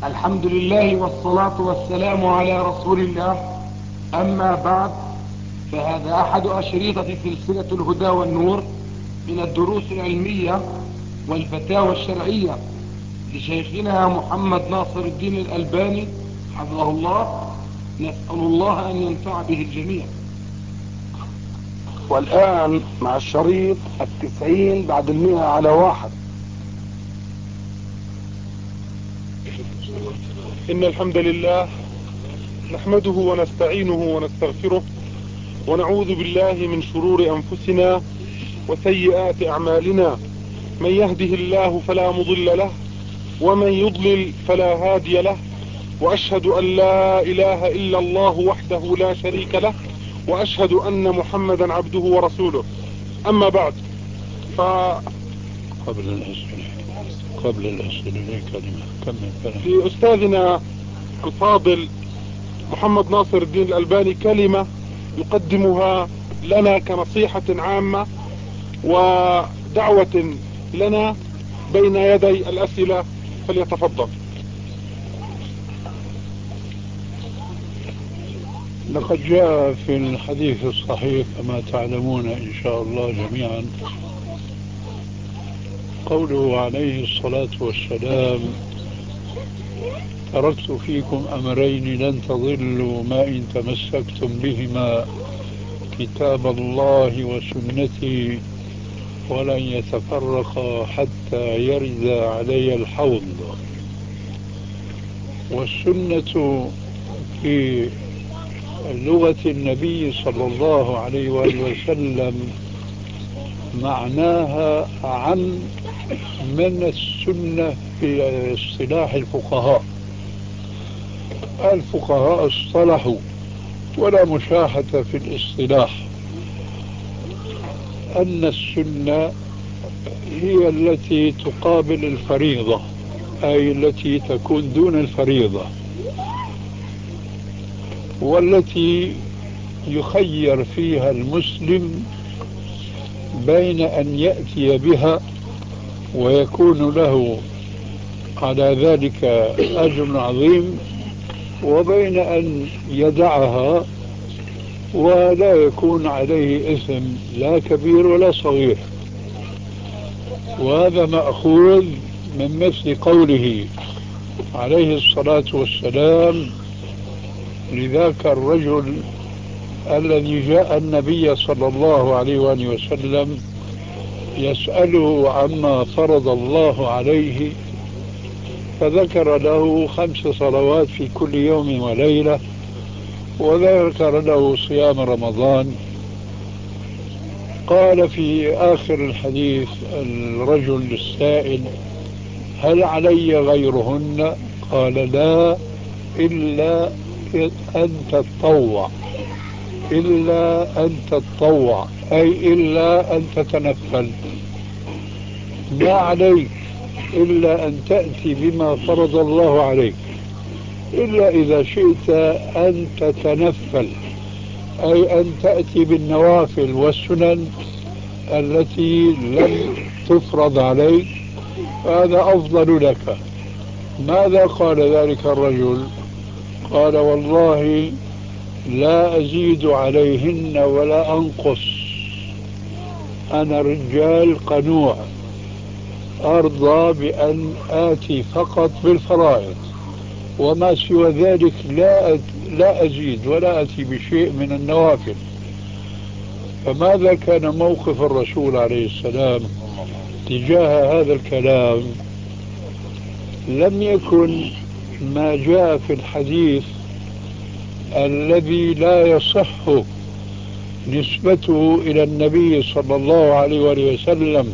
الحمد لله والصلاة والسلام على رسول الله. أما بعد، فهذا أحد أشريطة سلسلة الهدى والنور من الدروس العلمية والفتاوى الشرعية لشيخنا محمد ناصر الدين الألباني حفظه الله. نسأل الله أن ينفع به الجميع. والآن مع الشريط 90 بعد 100 على 1. إن الحمد لله نحمده ونستعينه ونستغفره ونعوذ بالله من شرور أنفسنا وسيئات أعمالنا. من يهده الله فلا مضل له ومن يضلل فلا هادي له، وأشهد أن لا إله إلا الله وحده لا شريك له، وأشهد أن محمدا عبده ورسوله. أما بعد، قبل الأسئلة كلمة لأستاذنا الفاضل محمد ناصر الدين الألباني كلمة يقدمها لنا كنصيحة عامة ودعوة لنا بين يدي الأسئلة، فليتفضل. لقد جاء في الحديث الصحيح كما تعلمون إن شاء الله جميعا قوله عليه الصلاة والسلام: تركت فيكم أمرين لن تضلوا ما إن تمسكتم بهما، كتاب الله وسنتي، ولن يتفرقا حتى يرد علي الحوض. والسنة في لغة النبي صلى الله عليه وآله وسلم معناها عن من السنة في اصطلاح الفقهاء. الفقهاء اصطلحوا ولا مشاحة في الاصطلاح أن السنة هي التي تقابل الفريضة، أي التي تكون دون الفريضة، والتي يخير فيها المسلم بين أن يأتي بها ويكون له على ذلك أجر عظيم، وبين أن يدعها ولا يكون عليه إثم لا كبير ولا صغير. وهذا مأخوذ من مثل قوله عليه الصلاة والسلام لذاك الرجل الذي جاء النبي صلى الله عليه وآله وسلم يسأله عما فرض الله عليه، فذكر له 5 صلوات في كل يوم وليلة، وذكر له صيام رمضان. قال في آخر الحديث الرجل السائل: هل علي غيرهن؟ قال: لا، إلا أن تتطوع، إلا أن تتطوع، أي إلا أن تتنفل. ما عليك إلا أن تأتي بما فرض الله عليك، إلا إذا شئت أن تتنفل، أي أن تأتي بالنوافل والسنن التي لم تفرض عليك، هذا أفضل لك. ماذا قال ذلك الرجل؟ قال: والله لا أزيد عليهن ولا أنقص، أنا رجال قنوع أرضى بأن آتي فقط بالفرائض، وما سوى ذلك لا أزيد ولا أتي بشيء من النوافل. فماذا كان موقف الرسول عليه السلام تجاه هذا الكلام؟ لم يكن ما جاء في الحديث الذي لا يصح نسبته إلى النبي صلى الله عليه وآله وسلم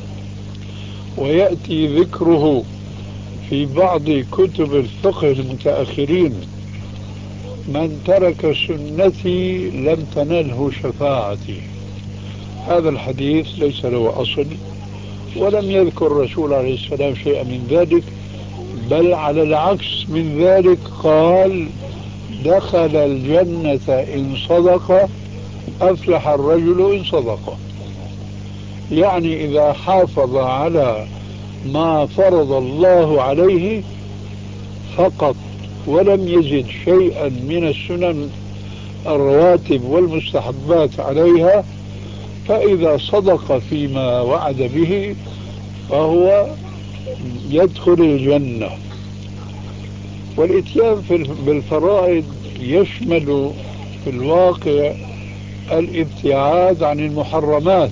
ويأتي ذكره في بعض كتب الفقه المتأخرين: من ترك سنتي لم تنله شفاعتي. هذا الحديث ليس له أصل، ولم يذكر الرسول عليه السلام شيئا من ذلك، بل على العكس من ذلك قال: دخل الجنة إن صدق، أفلح الرجل إن صدق. يعني إذا حافظ على ما فرض الله عليه فقط ولم يزد شيئا من السنن الرواتب والمستحبات عليها، فإذا صدق فيما وعد به فهو يدخل الجنة. والإتيان بالفرائض يشمل في الواقع الابتعاد عن المحرمات،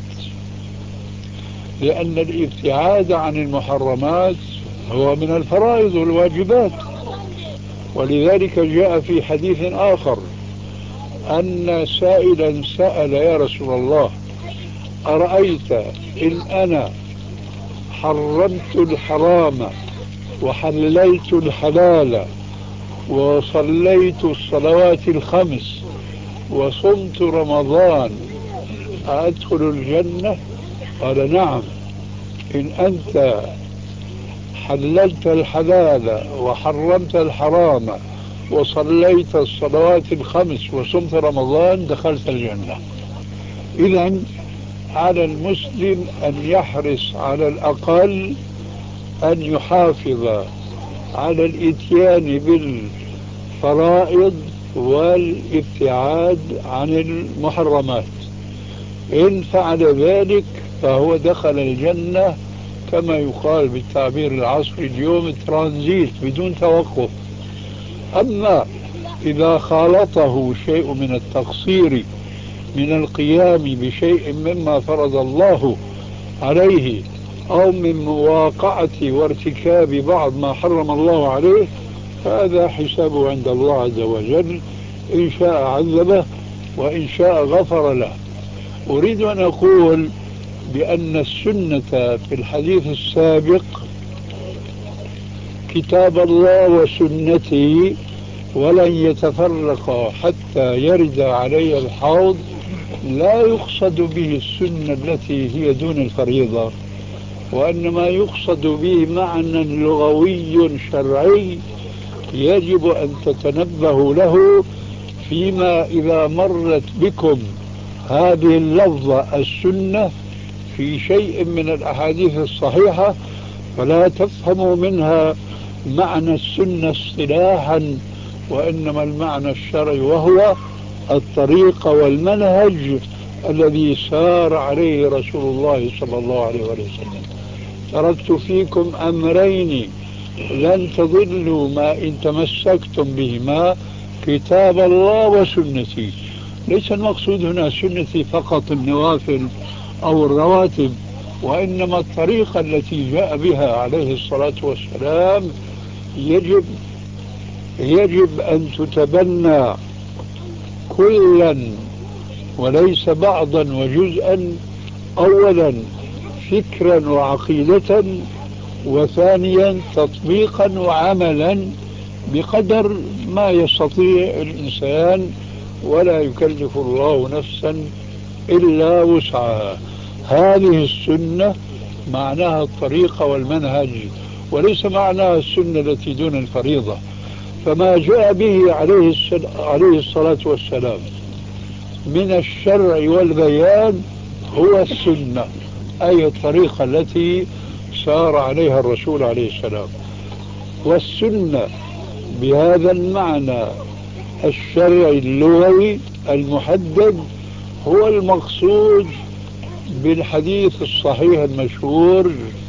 لأن الابتعاد عن المحرمات هو من الفرائض والواجبات. ولذلك جاء في حديث آخر أن سائلا سأل يا رسول الله أرأيت إن أنا حرمت الحرام وحللت الحلال وصليت الصلوات الخمس وصمت رمضان أدخل الجنة؟ قال نعم، إن أنت حللت الحلال وحرمت الحرام وصليت الصلوات الخمس وصمت رمضان دخلت الجنة. إذن على المسلم أن يحرص على الأقل أن يحافظ على الإتيان بالفرائض والابتعاد عن المحرمات. إن فعل ذلك فهو دخل الجنة كما يقال بالتعبير العصري اليوم ترانزيت بدون توقف. أما إذا خالطه شيء من التقصير من القيام بشيء مما فرض الله عليه أو من مواقعة وارتكاب بعض ما حرم الله عليه، فهذا حسابه عند الله عز وجل، إن شاء عذبه وإن شاء غفر له. أريد أن أقول بأن السنة في الحديث السابق كتاب الله وسنتي ولن يتفرق حتى يرد علي الحوض، لا يقصد به السنة التي هي دون الفريضة، وإنما يقصد به معنى لغوي شرعي يجب أن تتنبهوا له فيما إذا مرت بكم هذه اللفظة السنة في شيء من الأحاديث الصحيحة، فلا تفهموا منها معنى السنة اصطلاحا، وإنما المعنى الشرعي وهو الطريق والمنهج الذي سار عليه رسول الله صلى الله عليه وسلم. تركت فيكم أمرين لن تضلوا ما إن تمسكتم بهما، كتاب الله وسنتي. ليس المقصود هنا سنتي فقط النوافل أو الرواتب، وإنما الطريقة التي جاء بها عليه الصلاة والسلام يجب أن تتبنى كلا وليس بعضا وجزءا، أولا فكرا وعقيدة، وثانيا تطبيقا وعملا بقدر ما يستطيع الإنسان، ولا يكلف الله نفسا إلا وسعها. هذه السنة معناها الطريقة والمنهج، وليس معناها السنة التي دون الفريضة. فما جاء به عليه الصلاة والسلام من الشرع والبيان هو السنة، أي الطريقة التي سار عليها الرسول عليه السلام. والسنة بهذا المعنى الشرعي اللغوي المحدد هو المقصود بالحديث الصحيح المشهور: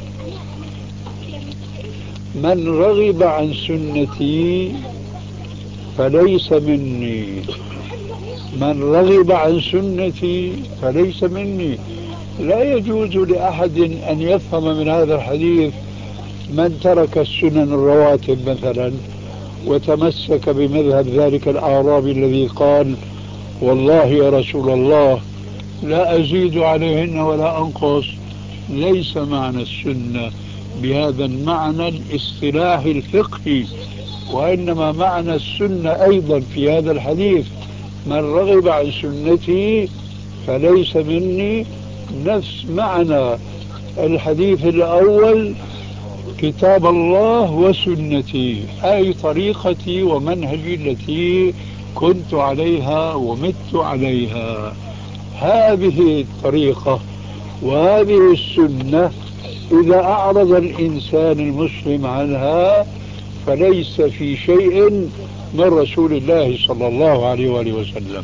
من رغب عن سنتي فليس مني. من رغب عن سنتي فليس مني. لا يجوز لأحد أن يفهم من هذا الحديث من ترك السنن الرواتب مثلا وتمسك بمذهب ذلك الأعرابي الذي قال: والله يا رسول الله لا أزيد عليهن ولا أنقص. ليس معنى السنة بهذا المعنى الاصطلاحي الفقهي، وإنما معنى السنة أيضا في هذا الحديث: من رغب عن سنتي فليس مني، نفس معنى الحديث الأول: كتاب الله وسنتي، أي طريقتي ومنهجي التي كنت عليها ومت عليها. هذه الطريقة وهذه السنة إذا أعرض الإنسان المسلم عنها فليس في شيء من رسول الله صلى الله عليه وآله وسلم.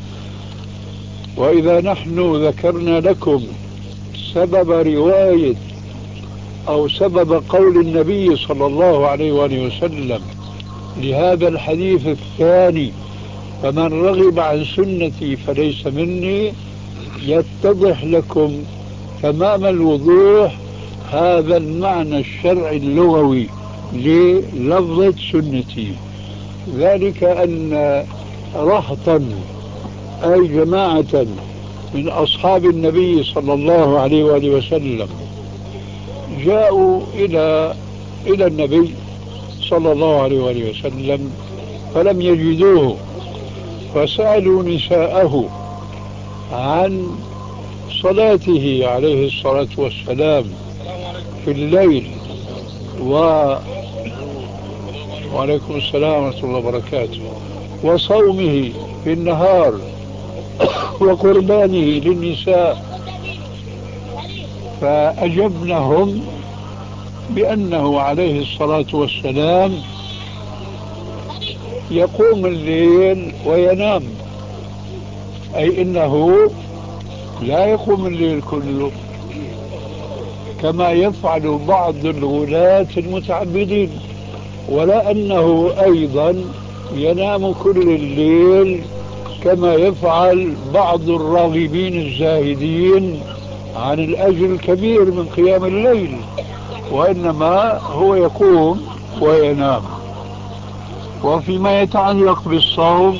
وإذا نحن ذكرنا لكم سبب رواية أو سبب قول النبي صلى الله عليه وآله وسلم لهذا الحديث الثاني فمن رغب عن سنتي فليس مني، يتضح لكم تمام الوضوح هذا المعنى الشرعي اللغوي للفظة سنتي، ذلك أن رهطا أي جماعة من أصحاب النبي صلى الله عليه وآله وسلم جاءوا إلى النبي صلى الله عليه وآله وسلم فلم يجدوه، فسألوا نساءه عن صلاته عليه الصلاة والسلام في الليل وعليكم السلام ورحمة الله وبركاته، وصومه في النهار وقربانه للنساء، فأجبنهم بأنه عليه الصلاة والسلام يقوم الليل وينام، أي إنه لا يقوم الليل كله كما يفعل بعض الغلاة المتعبدين، ولا أنه أيضا ينام كل الليل كما يفعل بعض الراغبين الزاهدين عن الأجر الكبير من قيام الليل، وإنما هو يقوم وينام. وفيما يتعلق بالصوم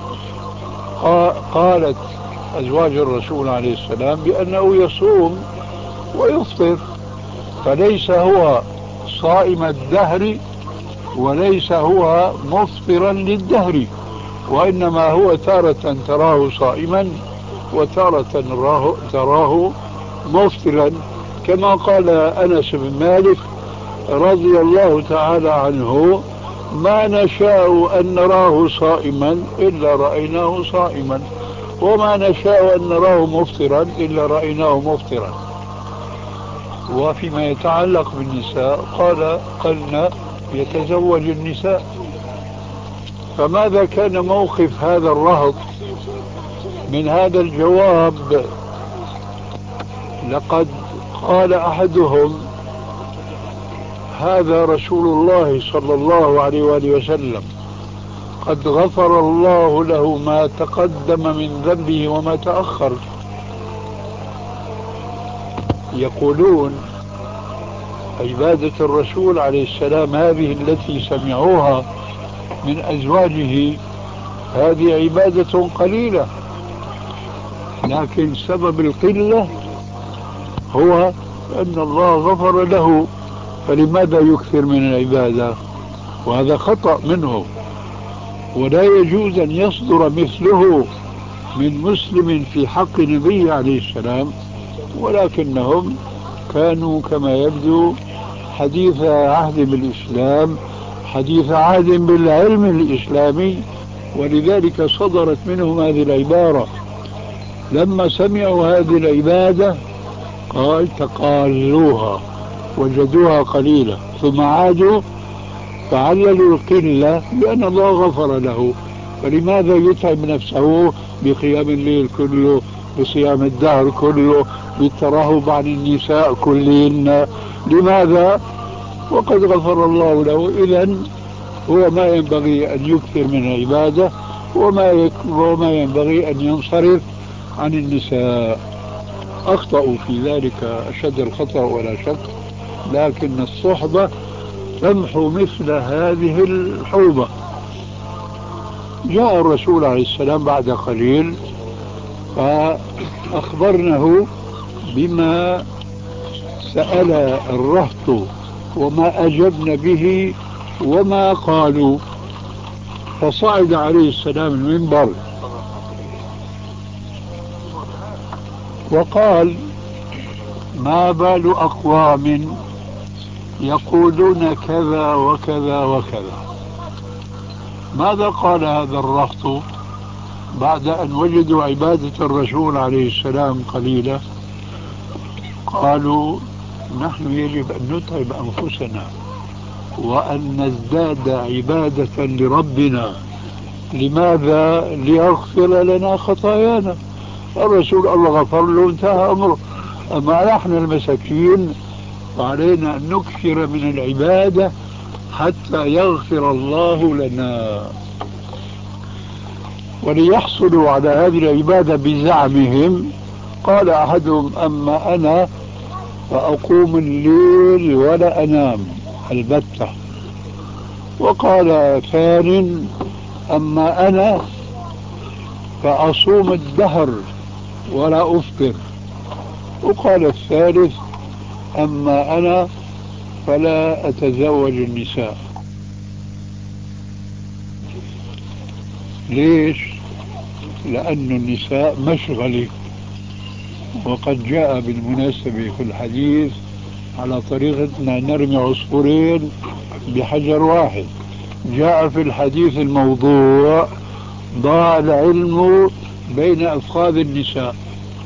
قالت أزواج الرسول عليه السلام بأنه يصوم ويفطر، فليس هو صائم الدهر وليس هو مفطرا للدهر، وإنما هو تارة تراه صائما وتارة تراه مفطرا، كما قال أنس بن مالك رضي الله تعالى عنه: ما نشاء أن نراه صائما إلا رأيناه صائما، وما نشاء أن نراه مفطرا إلا رأيناه مفطرا. وفيما يتعلق بالنساء قلنا يتزوج النساء. فماذا كان موقف هذا الرهط من هذا الجواب؟ لقد قال أحدهم: هذا رسول الله صلى الله عليه وآله وسلم قد غفر الله له ما تقدم من ذنبه وما تأخر. يقولون عبادة الرسول عليه السلام هذه التي سمعوها من أزواجه هذه عبادة قليلة، لكن سبب القلة هو أن الله غفر له، فلماذا يكثر من العبادة؟ وهذا خطأ منه، ولا يجوز أن يصدر مثله من مسلم في حق النبي عليه السلام، ولكنهم كانوا كما يبدو حديث عهد بالإسلام، حديث عهد بالعلم الإسلامي، ولذلك صدرت منهم هذه العبارة. لما سمعوا هذه العبادة قال تقالوها وجدوها قليلة، ثم عادوا فعللوا القلة بأن الله غفر له، فلماذا يتعب نفسه بقيام الليل كله، بصيام الدهر كله، بالترهب عن النساء كلهن؟ لماذا؟ وقد غفر الله له. إذن هو ما ينبغي أن يكثر من العبادة، وما ينبغي أن ينصرف عن النساء. أخطأوا في ذلك أشد الخطأ ولا شك، لكن الصحبة تمحو مثل هذه الحوبة. جاء الرسول عليه السلام بعد قليل فأخبرنه بما سأل الرهط وما أجبن به وما قالوا، فصعد عليه السلام المنبر وقال: ما بال أقوام يقولون كذا وكذا وكذا. ماذا قال هذا الرهط بعد أن وجدوا عبادة الرسول عليه السلام قليلة؟ قالوا: نحن يجب أن نتعب أنفسنا وأن نزداد عبادة لربنا. لماذا؟ ليغفر لنا خطايانا. الرسول الله غفر له انتهى أمره. أما نحن المساكين فعلينا أن نكثر من العبادة حتى يغفر الله لنا. وليحصلوا على هذه العبادة بزعمهم قال أحدهم: أما أنا فأقوم الليل ولا أنام البتة. وقال ثان: أما أنا فأصوم الدهر ولا أفطر. وقال الثالث: أما أنا فلا أتزوج النساء. ليش؟ لأن النساء مشغلة. وقد جاء بالمناسبة في الحديث على طريقتنا نرمي عصفورين بحجر واحد. جاء في الحديث الموضوع: ضاع العلم بين أفخاذ النساء.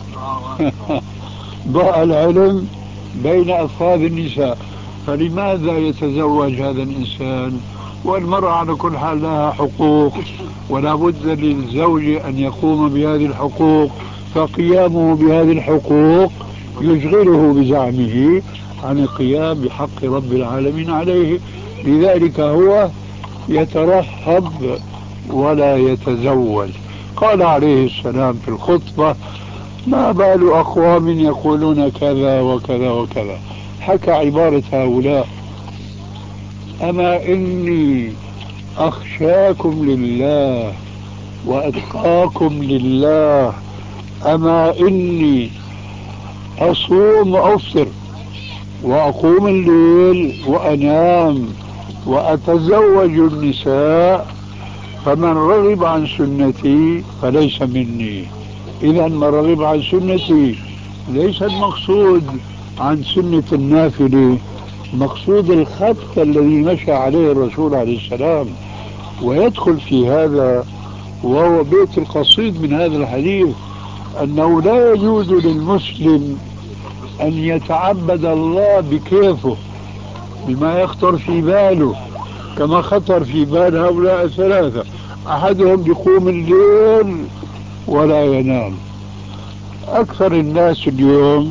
ضاع العلم بين أفخاذ النساء. فلماذا يتزوج هذا الإنسان والمرأة على كل حال لها حقوق ولا بد للزوج أن يقوم بهذه الحقوق؟ فقيامه بهذه الحقوق يشغله بزعمه عن القيام بحق رب العالمين عليه. لذلك هو يترهب ولا يتزوج. قال عليه السلام في الخطبة: ما بال أقوام يقولون كذا وكذا وكذا. حكى عبارة هؤلاء: أما إني أخشاكم لله وأتقاكم لله، أما إني أصوم وأفطر وأقوم الليل وأنام وأتزوج النساء، فمن رغب عن سنتي فليس مني. إذا من رغب عن سنتي ليس المقصود عن سنة النافلة، مقصود الخط الذي مشى عليه الرسول عليه السلام. ويدخل في هذا وهو بيت القصيد من هذا الحديث أنه لا يجوز للمسلم أن يتعبد الله بكيفه بما يخطر في باله، كما خطر في بال هؤلاء الثلاثة. أحدهم يقوم الليل ولا ينام. أكثر الناس اليوم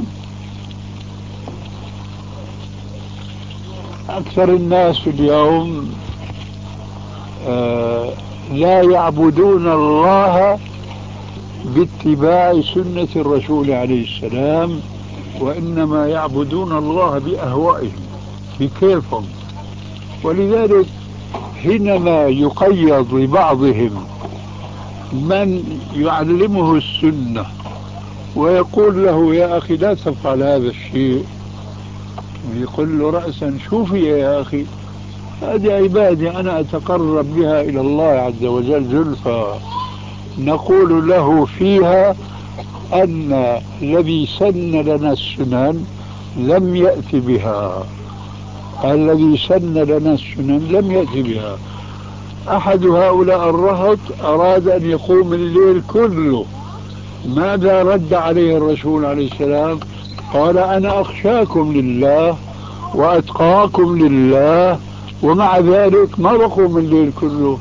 لا يعبدون الله باتباع سنة الرسول عليه السلام، وإنما يعبدون الله بأهوائهم بكيفهم. ولذلك حينما يقيض لبعضهم من يعلمه السنة ويقول له: يا أخي لا تفعل هذا الشيء، ويقول له رأسا: شوفي يا أخي هذه عبادة أنا أتقرب بها إلى الله عز وجل زلفى، نقول له فيها أن الذي سن لنا السنن لم يأتي بها. الذي سن لنا السنن لم يأتي بها. أحد هؤلاء الرهط أراد أن يقوم الليل كله. ماذا رد عليه الرسول عليه السلام؟ قال: أنا أخشاكم لله وأتقاكم لله، ومع ذلك ما بقوم الليل كله،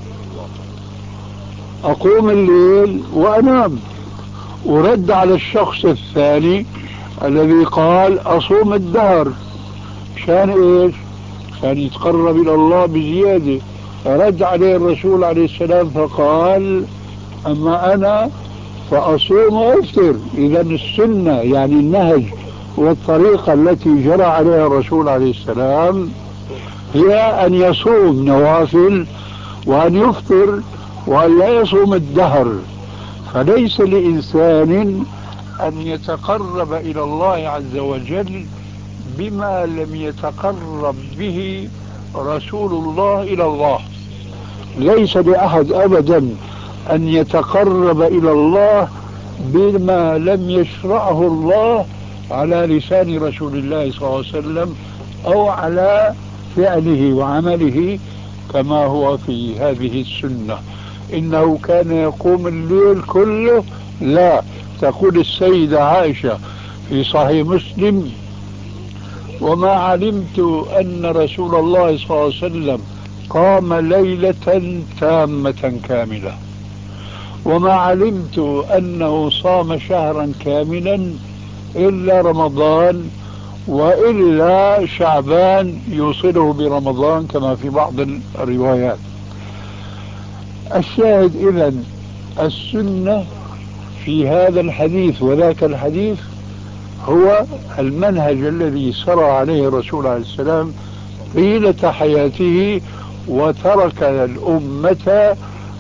أقوم الليل وأنام. ورد على الشخص الثاني الذي قال: أصوم الدهر. شان إيش؟ كان يتقرب إلى الله بزيادة. رد عليه الرسول عليه السلام فقال: أما أنا فأصوم وأفطر. إذا السنة يعني النهج والطريقة التي جرى عليها الرسول عليه السلام هي أن يصوم نوافل وأن يفطر وأن لا يصوم الدهر. فليس لإنسان أن يتقرب إلى الله عز وجل بما لم يتقرب به رسول الله إلى الله. ليس لأحد أبدا أن يتقرب إلى الله بما لم يشرعه الله على لسان رسول الله صلى الله عليه وسلم أو على فعله وعمله كما هو في هذه السنة. إنه كان يقوم الليل كله؟ لا. تقول السيدة عائشة في صحيح مسلم: وما علمت أن رسول الله صلى الله عليه وسلم قام ليلة تامة كاملة، وما علمت أنه صام شهرا كاملا إلا رمضان، وإلا شعبان يوصله برمضان كما في بعض الروايات. الشاهد إذن السنة في هذا الحديث وذاك الحديث هو المنهج الذي سرى عليه الرسول عليه السلام طيلة حياته، وترك الأمة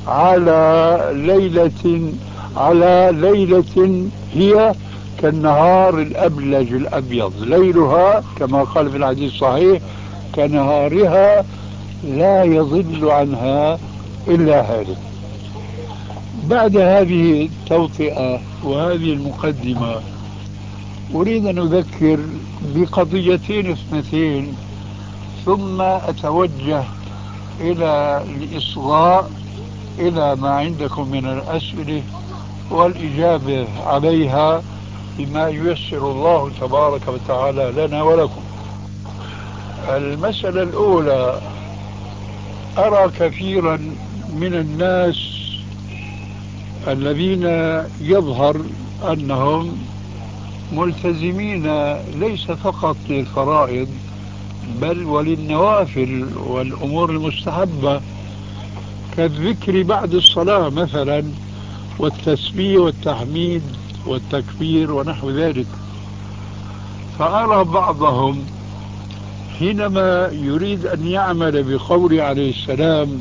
على ليلة هي كالنهار الأبلج الأبيض، ليلها كما قال في الحديث الصحيح كنهارها لا يضل عنها إلا هالك. بعد هذه التوطئة وهذه المقدمة أريد أن أذكر بقضيتين اثنتين، ثم أتوجه إلى الإصغاء إلى ما عندكم من الأسئلة والإجابة عليها بما ييسر الله تبارك وتعالى لنا ولكم. المسألة الأولى، أرى كثيرا من الناس الذين يظهر أنهم ملتزمين ليس فقط للفرائض بل وللنوافل والأمور المستحبة كالذكر بعد الصلاة مثلا، والتسبيح والتحميد والتكبير ونحو ذلك. فأرى بعضهم حينما يريد أن يعمل بقول عليه السلام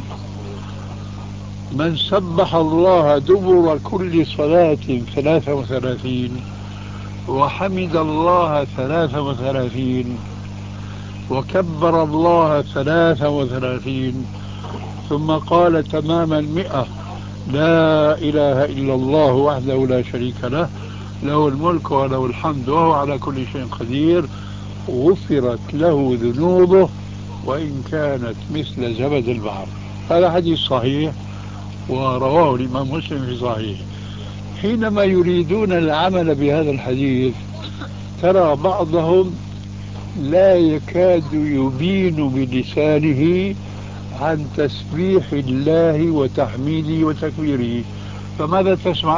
من سبح الله دبر كل صلاة 33 وحمد الله 33 وكبر الله 33 ثم قال تمام 100 لا إله إلا الله وحده لا شريك له له الملك وله الحمد وهو على كل شيء قدير، غفرت له ذنوبه وإن كانت مثل زبد البحر. هذا حديث صحيح ورواه الإمام مسلم في صحيح. حينما يريدون العمل بهذا الحديث ترى بعضهم لا يكاد يبين بلسانه عن تسبيح الله وتحميده وتكبيره. فماذا تسمع؟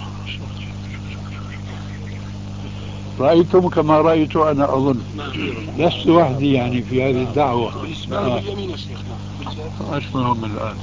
رأيتم كما رأيت أنا أظن، لست وحدي يعني في هذه الدعوة. أسمعهم الآن.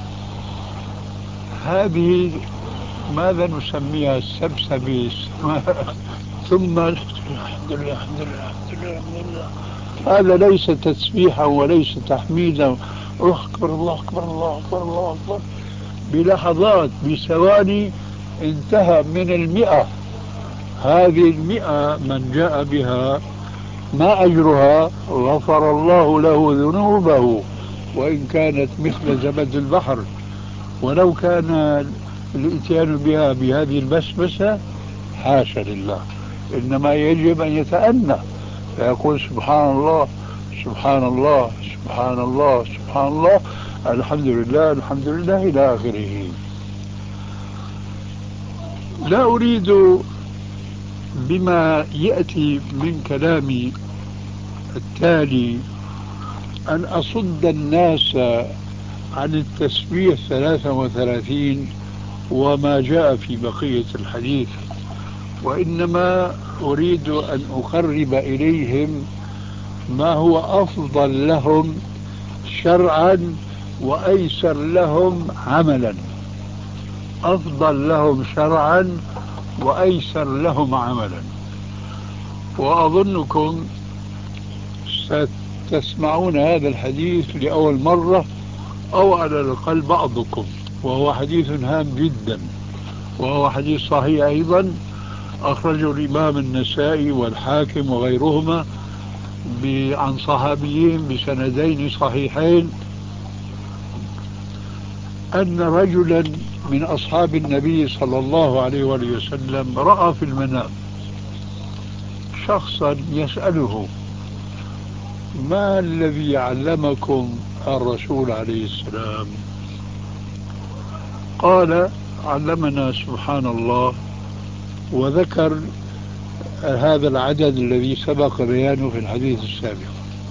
هذه ماذا نسميها؟ السبسبة. ثم الحمد لله الحمد لله الحمد لله الحمد لله. هذا ليس تسبيحا وليس تحميدا. أكبر الله أكبر الله أكبر الله أكبر. بلحظات بثواني انتهى من 100. هذه 100 من جاء بها ما أجرها؟ غفر الله له ذنوبه وإن كانت مثل زبد البحر. ولو كان الاتيان بها بهذه البسبسة حاشا لله، إنما يجب أن يتأنى فيقول سبحان الله سبحان الله سبحان الله سبحان الله الحمد لله الحمد لله إلى آخره. لا أريد بما يأتي من كلامي التالي أن أصد الناس عن التسبيح 33 وما جاء في بقية الحديث، وإنما أريد أن أقرب إليهم ما هو أفضل لهم شرعا وأيسر لهم عملا. أفضل لهم شرعا وأيسر لهم عملا. وأظنكم ستسمعون هذا الحديث لأول مرة أو على الأقل بعضكم، وهو حديث هام جدا، وهو حديث صحيح أيضا أخرجه الإمام النسائي والحاكم وغيرهما عن صحابيين بسندين صحيحين أن رجلا من أصحاب النبي صلى الله عليه وآله وسلم رأى في المنام شخصا يسأله ما الذي علمكم الرسول عليه السلام؟ قال علمنا سبحان الله، وذكر هذا العدد الذي سبق بيانه في الحديث السابق.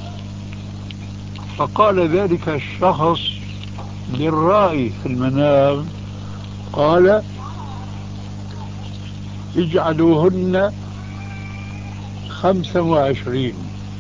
فقال ذلك الشخص للرائي في المنام، قال اجعلوهن 25،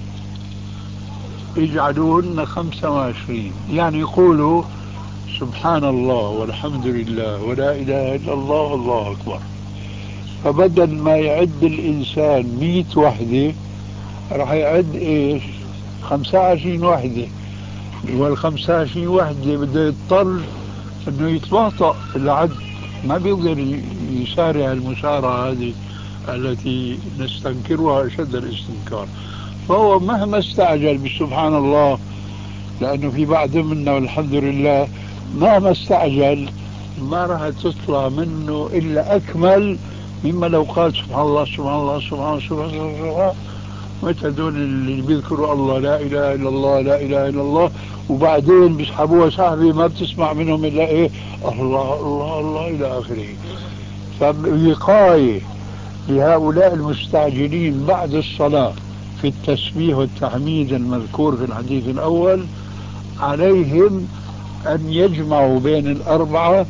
اجعلوهن 25، يعني يقولوا سبحان الله والحمد لله ولا إله إلا الله والله أكبر. فبدل ما يعد الإنسان 100 وحدة راح يعد إيش؟ 25 وحدة. وال25 وحدة بده يضطر إنه يتباطأ في العد، ما بيقدر يسارع المسارعة هذه التي نستنكرها أشد الاستنكار. فهو مهما استعجل بسبحان الله، لأنه في بعض منا والحمد لله مهما استعجل ما راح تطلع منه إلا أكمل مما لو قال سبحان الله سبحان الله سبحان الله سبحان الله. متى دول اللي بيذكروا الله لا إله إلا الله لا إله إلا الله وبعدين بيسحبوها سحبة ما بتسمع منهم إلا إيه الله الله الله إلى آخره. فوقاية لهؤلاء المستعجلين بعد الصلاة في التسبيح والتحميد المذكور في الحديث الأول، عليهم أن يجمعوا بين الأربعة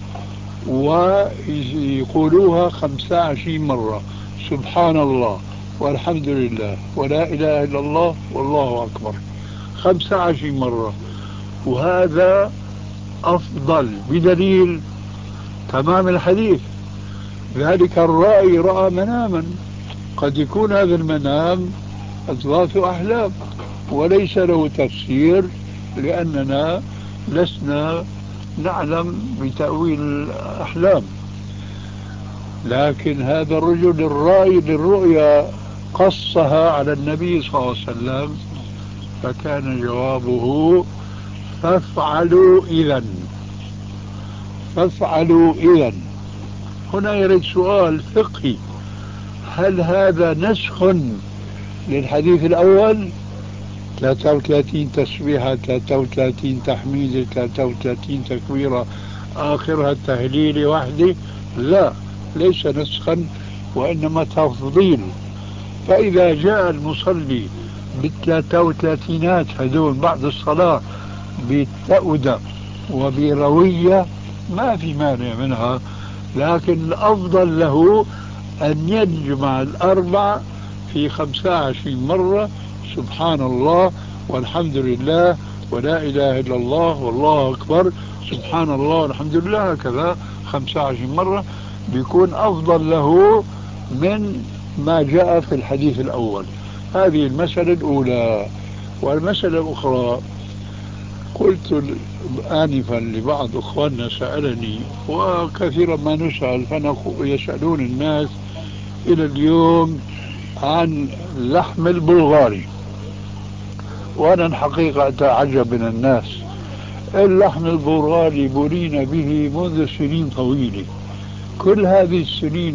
ويقولوها 25 مرة، سبحان الله والحمد لله ولا إله إلا الله والله أكبر 25 مرة. وهذا أفضل بدليل تمام الحديث. ذلك الرائي رأى مناما، قد يكون هذا المنام أضغاث أحلام وليس له تفسير، لأننا لسنا نعلم بتأويل الأحلام. لكن هذا الرجل الرائي للرؤيا قصها على النبي صلى الله عليه وسلم، فكان جوابه فافعلوا إذن، فافعلوا إذن. هنا يريد سؤال فقهي، هل هذا نسخ للحديث الأول 33 تسبيحة 33 تحميد 33 تكبيرة آخرها التهليل وحده؟ لا، ليس نسخا وإنما تفضيل. فإذا جاء المصلي ب33 هدول بعد الصلاة بالتأودة وبروية ما في مانع منها، لكن الأفضل له أن يجمع الأربع في 25 مرة، سبحان الله والحمد لله ولا إله إلا الله والله أكبر سبحان الله والحمد لله، هكذا 25 مرة بيكون أفضل له من ما جاء في الحديث الأول. هذه المسألة الأولى. والمسألة الأخرى، قلت آنفا لبعض أخواننا سألني، وكثيرا ما نسأل يسألون الناس إلى اليوم عن لحم البلغاري، وأنا الحقيقة أتعجب من الناس. اللحم البلغاري بلينا به منذ سنين طويلة، كل هذه السنين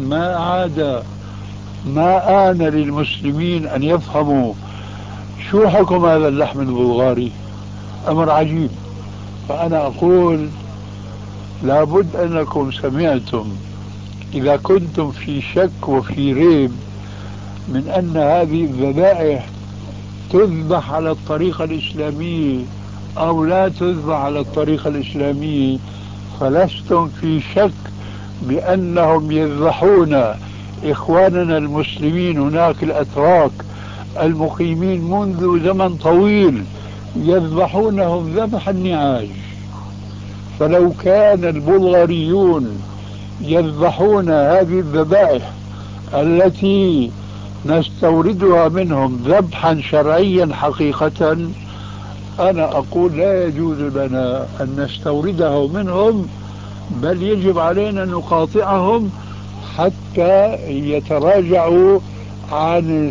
ما آن للمسلمين أن يفهموا شو حكم هذا اللحم البلغاري. أمر عجيب. فأنا أقول لابد أنكم سمعتم، إذا كنتم في شك وفي ريب من أن هذه الذبائح تذبح على الطريقة الإسلامية أو لا تذبح على الطريقة الإسلامية، فلستم في شك بأنهم يذبحون إخواننا المسلمين هناك الأتراك المقيمين منذ زمن طويل، يذبحونهم ذبح النعاج. فلو كان البلغاريون يذبحون هذه الذبائح التي نستوردها منهم ذبحا شرعيا حقيقة، أنا أقول لا يجوز لنا أن نستورده منهم، بل يجب علينا أن نقاطعهم حتى يتراجعوا عن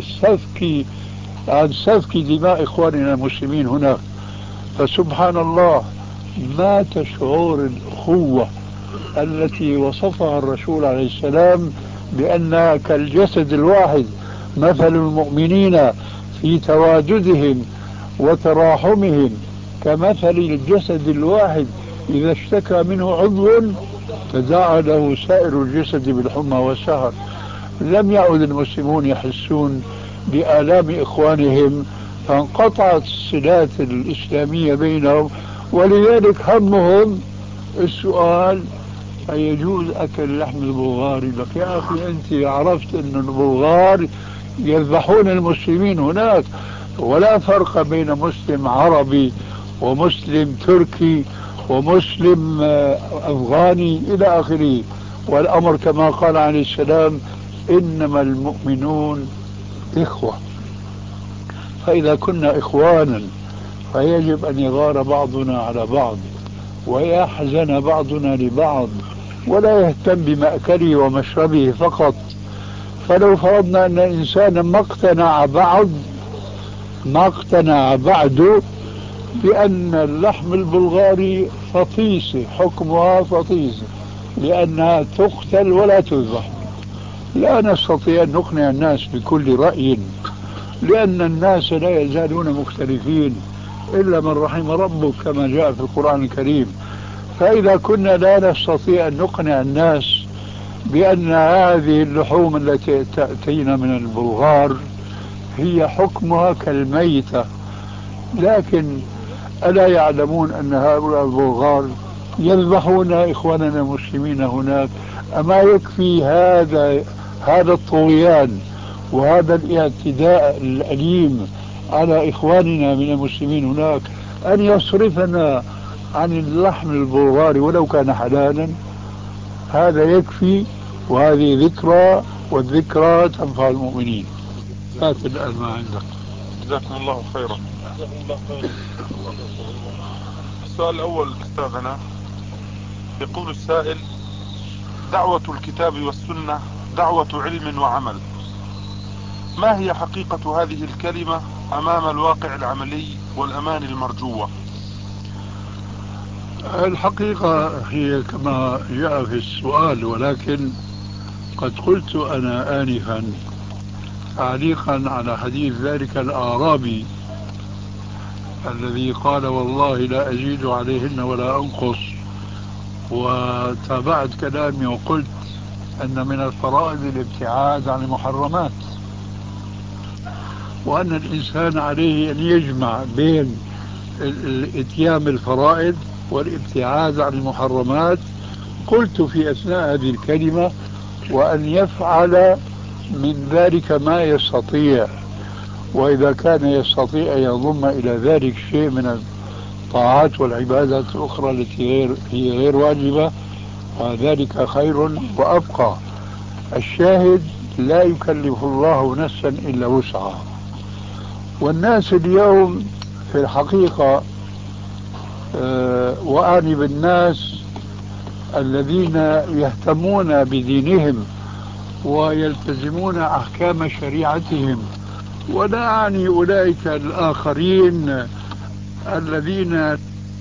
سفك دماء إخواننا المسلمين هناك. فسبحان الله، مات شعور الأخوة التي وصفها الرسول عليه السلام بأنها كالجسد الواحد، مثل المؤمنين في تواددهم وتراحمهم كمثل الجسد الواحد إذا اشتكى منه عضو تداعى له سائر الجسد بالحمى والسهر. لم يعد المسلمون يحسون بآلام إخوانهم، فانقطعت الصلات الإسلامية بينهم، ولذلك همهم السؤال: أيجوز أكل لحم البلغار؟ لك يا أخي أنت عرفت أن البلغار يذبحون المسلمين هناك، ولا فرق بين مسلم عربي ومسلم تركي ومسلم أفغاني إلى آخره. والأمر كما قال عليه السلام: إنما المؤمنون إخوة. فإذا كنا إخوانا فيجب أن يغار بعضنا على بعض ويحزن بعضنا لبعض، ولا يهتم بمأكله ومشربه فقط. فلو فرضنا أن إنسانا ما اقتنع بعد بأن اللحم البلغاري فطيسة، حكمها فطيسة لأنها تقتل ولا تذبح، لا نستطيع أن نقنع الناس بكل رأي، لأن الناس لا يزالون مختلفين إلا من رحم ربك كما جاء في القرآن الكريم. فإذا كنا لا نستطيع أن نقنع الناس بأن هذه اللحوم التي تأتينا من البلغار هي حكمها كالميتة، لكن ألا يعلمون أن هؤلاء البلغار يذبحون إخواننا المسلمين هناك؟ أما يكفي هذا الطغيان وهذا الاعتداء الأليم على إخواننا من المسلمين هناك أن يصرفنا عن اللحم البلغاري ولو كان حلالا؟ هذا يكفي، وهذه ذكرى، والذكرى تنفع المؤمنين. هات الآن ما عندك. جزاكم الله خيرا. السؤال الأول أستاذنا، يقول السائل: دعوة الكتاب والسنة دعوة علم وعمل، ما هي حقيقة هذه الكلمة أمام الواقع العملي والأمان المرجوة؟ الحقيقة هي كما جاء في السؤال، ولكن قد قلت أنا آنفا تعليقا على حديث ذلك الأعرابي الذي قال: والله لا أزيد عليهن ولا أنقص. وتابعت كلامي وقلت أن من الفرائض الابتعاد عن المحرمات، وأن الإنسان عليه أن يجمع بين الاتيان بالفرائض والابتعاد عن المحرمات. قلت في أثناء هذه الكلمة: وأن يفعل من ذلك ما يستطيع، وإذا كان يستطيع أن يضم إلى ذلك شيء من الطاعات والعبادات الأخرى التي هي غير واجبة، ذلك خير وأبقى. الشاهد: لا يكلف الله نفسا إلا وسعها. والناس اليوم في الحقيقة، وأعني بالناس الذين يهتمون بدينهم ويلتزمون أحكام شريعتهم، ولا أعني أولئك الآخرين الذين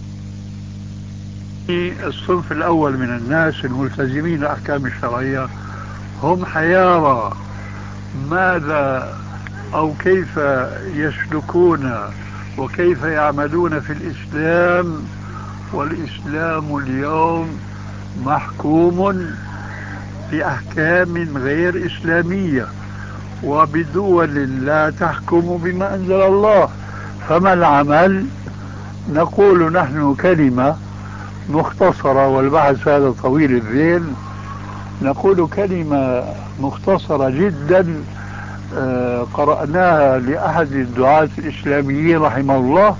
الصنف الأول من الناس الملتزمين الأحكام الشرعية، هم حيارى ماذا أو كيف يسلكون وكيف يعملون في الإسلام. والإسلام اليوم محكوم بأحكام غير إسلامية وبدول لا تحكم بما أنزل الله. فما العمل؟ نقول نحن كلمة مختصرة، والبحث هذا طويل الذيل. نقول كلمة مختصرة جدا قرأناها لأحد الدعاة الإسلاميين رحمه الله،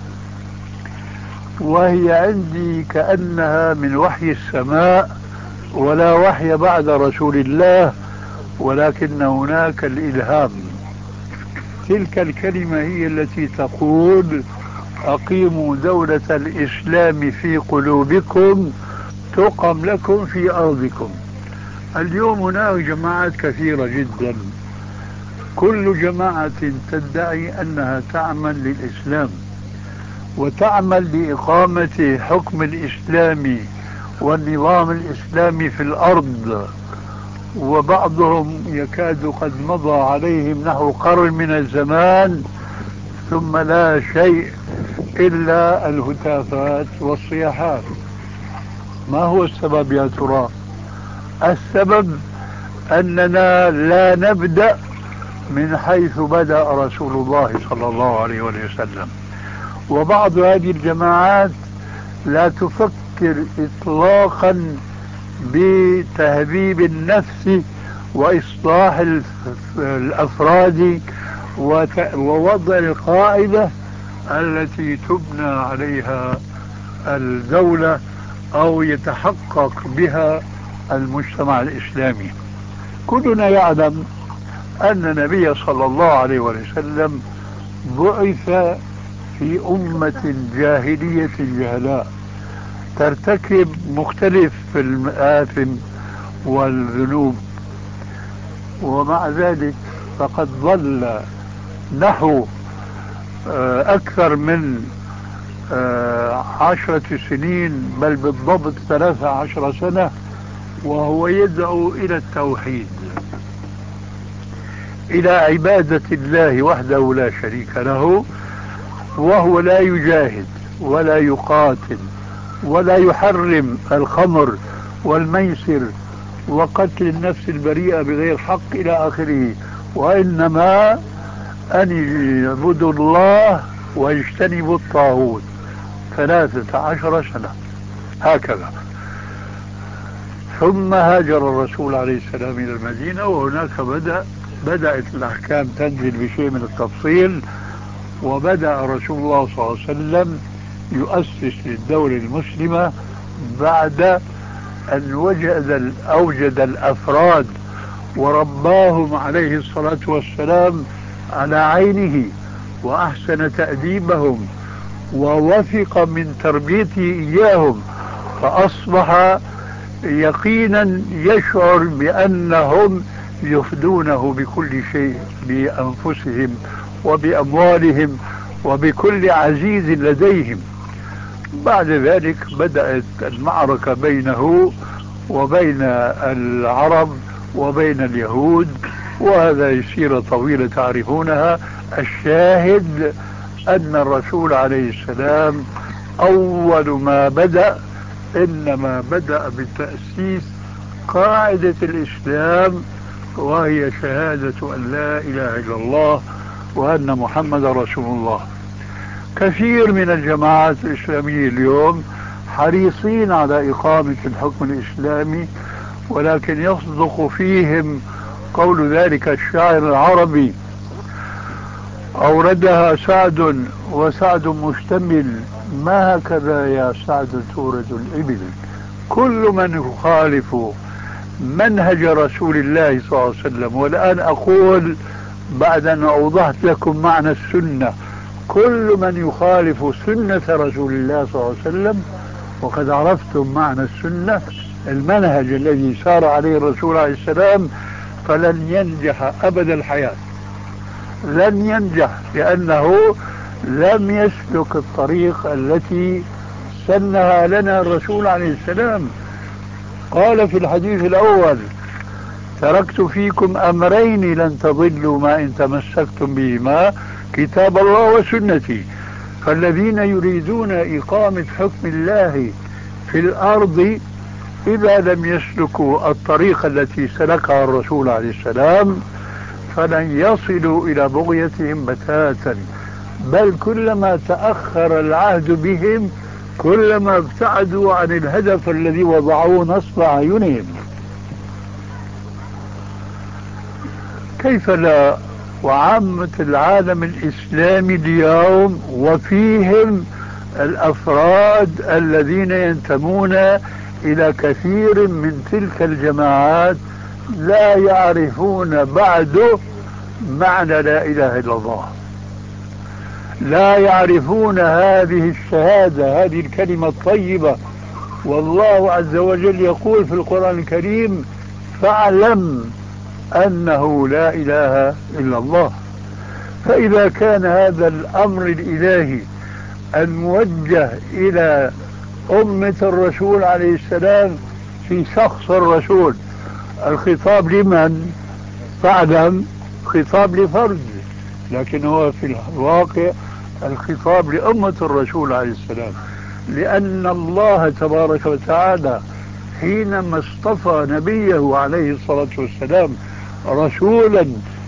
وهي عندي كأنها من وحي السماء، ولا وحي بعد رسول الله، ولكن هناك الإلهام. تلك الكلمة هي التي تقول: أقيموا دولة الإسلام في قلوبكم تقم لكم في أرضكم. اليوم هناك جماعات كثيرة جدا، كل جماعة تدعي أنها تعمل للإسلام وتعمل لإقامة حكم الإسلام والنظام الإسلامي في الأرض، وبعضهم يكاد قد مضى عليهم نحو قرن من الزمان ثم لا شيء إلا الهتافات والصياحات. ما هو السبب يا ترى؟ السبب أننا لا نبدأ من حيث بدأ رسول الله صلى الله عليه وسلم. وبعض هذه الجماعات لا تفكر إطلاقا بتهذيب النفس وإصلاح الأفراد ووضع القاعدة التي تبنى عليها الدولة أو يتحقق بها المجتمع الإسلامي. كلنا يعلم أن النبي صلى الله عليه وسلم بعث في أمة جاهلية جهلاء ترتكب مختلف المآثم والذنوب، ومع ذلك فقد ظل نحو أكثر من 10 سنين، بل بالضبط 13 سنة، وهو يدعو إلى التوحيد، إلى عبادة الله وحده لا شريك له، وهو لا يجاهد ولا يقاتل ولا يحرم الخمر والميسر وقتل النفس البريئة بغير حق إلى آخره، وإنما أن يعبدوا الله ويجتنبوا الطاغوت. 13 سنة هكذا. ثم هاجر الرسول عليه السلام إلى المدينة، وهناك بدأت الأحكام تنزل بشيء من التفصيل، وبدأ رسول الله صلى الله عليه وسلم يؤسس للدولة المسلمة بعد أن أوجد الأفراد ورباهم عليه الصلاة والسلام على عينه، وأحسن تأديبهم ووثق من تربيته إياهم، فأصبح يقينا يشعر بأنهم يفدونه بكل شيء، بأنفسهم وبأموالهم وبكل عزيز لديهم. بعد ذلك بدأت المعركة بينه وبين العرب وبين اليهود، وهذا سيرة طويلة تعرفونها. الشاهد أن الرسول عليه السلام أول ما إنما بدأ بتأسيس قاعدة الإسلام، وهي شهادة أن لا إله إلا الله وأن محمد رسول الله. كثير من الجماعات الإسلامية اليوم حريصين على إقامة الحكم الإسلامي، ولكن يصدق فيهم قول ذلك الشاعر العربي: أوردها سعد وسعد مشتمل، ما هكذا يا سعد تورد الإبل. كل من يخالف منهج رسول الله صلى الله عليه وسلم، والآن أقول بعد أن أوضحت لكم معنى السنة، كل من يخالف سنة رسول الله صلى الله عليه وسلم، وقد عرفتم معنى السنة، المنهج الذي سار عليه الرسول عليه السلام، فلن ينجح أبد الحياة، لن ينجح، لأنه لم يسلك الطريق التي سنها لنا الرسول عليه السلام. قال في الحديث الأول: تركت فيكم أمرين لن تضلوا ما إن تمسكتم بهما، كتاب الله وسنتي. فالذين يريدون إقامة حكم الله في الأرض إذا لم يسلكوا الطريقة التي سلكها الرسول عليه السلام فلن يصلوا إلى بغيتهم بتاتا، بل كلما تأخر العهد بهم كلما ابتعدوا عن الهدف الذي وضعوه نصب أعينهم. كيف لا؟ وعامة العالم الإسلامي اليوم وفيهم الأفراد الذين ينتمون إلى كثير من تلك الجماعات لا يعرفون بعد معنى لا إله إلا الله، لا يعرفون هذه الشهادة، هذه الكلمة الطيبة. والله عز وجل يقول في القرآن الكريم: فاعلم أنه لا إله إلا الله. فإذا كان هذا الأمر الإلهي الموجه إلى أمة الرسول عليه السلام في شخص الرسول، الخطاب لمن؟ فاعلم، خطاب لفرد، لكن هو في الواقع الخطاب لأمة الرسول عليه السلام، لأن الله تبارك وتعالى حينما اصطفى نبيه عليه الصلاة والسلام رسولا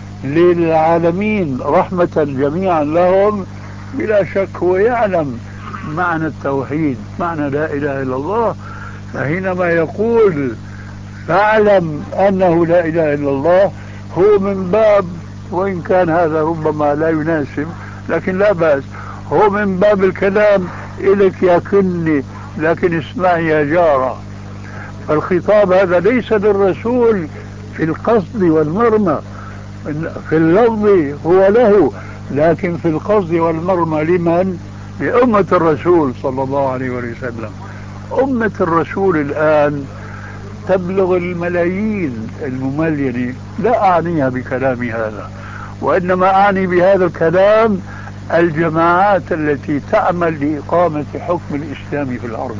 للعالمين رحمة جميعا لهم، بلا شك هو يعلم معنى التوحيد، معنى لا إله إلا الله. فحينما يقول فاعلم أنه لا إله إلا الله، هو من باب، وإن كان هذا ربما لا يناسب لكن لا بأس، هو من باب الكلام إليك يا كني لكن اسمعي يا جارة. الخطاب هذا ليس للرسول في القصد والمرمى، في اللفظ هو له، لكن في القصد والمرمى لمن؟ لأمة الرسول صلى الله عليه وسلم. أمة الرسول الآن تبلغ الملايين المملينة، لا أعنيها بكلامي هذا، وإنما أعني بهذا الكلام الجماعات التي تعمل لإقامة حكم الإسلام في الأرض.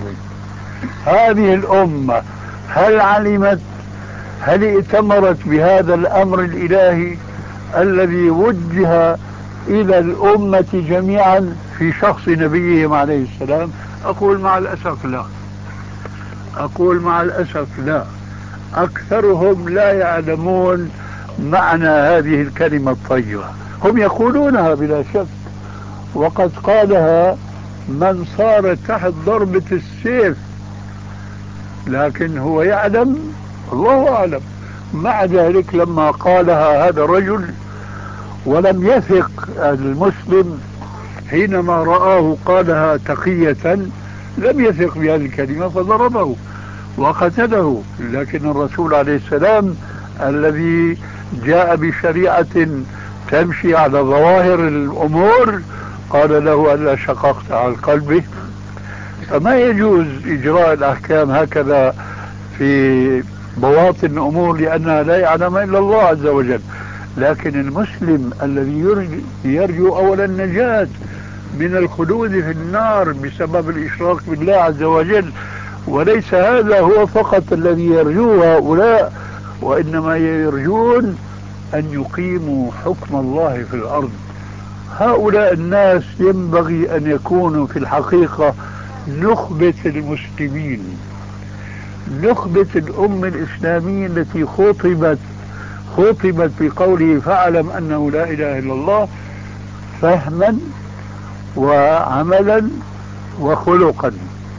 هذه الأمة هل علمت، هل ائتمرت بهذا الأمر الإلهي الذي وجه إلى الأمة جميعا في شخص نبيهم عليه السلام؟ أقول مع الأسف لا، أقول مع الأسف لا. أكثرهم لا يعلمون معنى هذه الكلمة الطيبة، هم يقولونها بلا شك، وقد قالها من صار تحت ضربة السيف، لكن هو يعلم، الله أعلم. مع ذلك لما قالها هذا الرجل ولم يثق المسلم، حينما رآه قالها تقية لم يثق بهذه الكلمة فضربه وقتله. لكن الرسول عليه السلام الذي جاء بشريعة تمشي على ظواهر الأمور قال له ألا شققت عن قلبه. فما يجوز إجراء الأحكام هكذا في بواطن الأمور لأنها لا يعلم إلا الله عز وجل. لكن المسلم الذي يرجو أولا النجاة من الخلود في النار بسبب الإشراك بالله عز وجل، وليس هذا هو فقط الذي يرجوه هؤلاء، وإنما يرجون أن يقيموا حكم الله في الأرض. هؤلاء الناس ينبغي أن يكونوا في الحقيقة نخبة المسلمين، نخبة الأمة الإسلامية التي خطبت بقوله فاعلم أنه لا إله إلا الله، فهما وعملا وخلقا.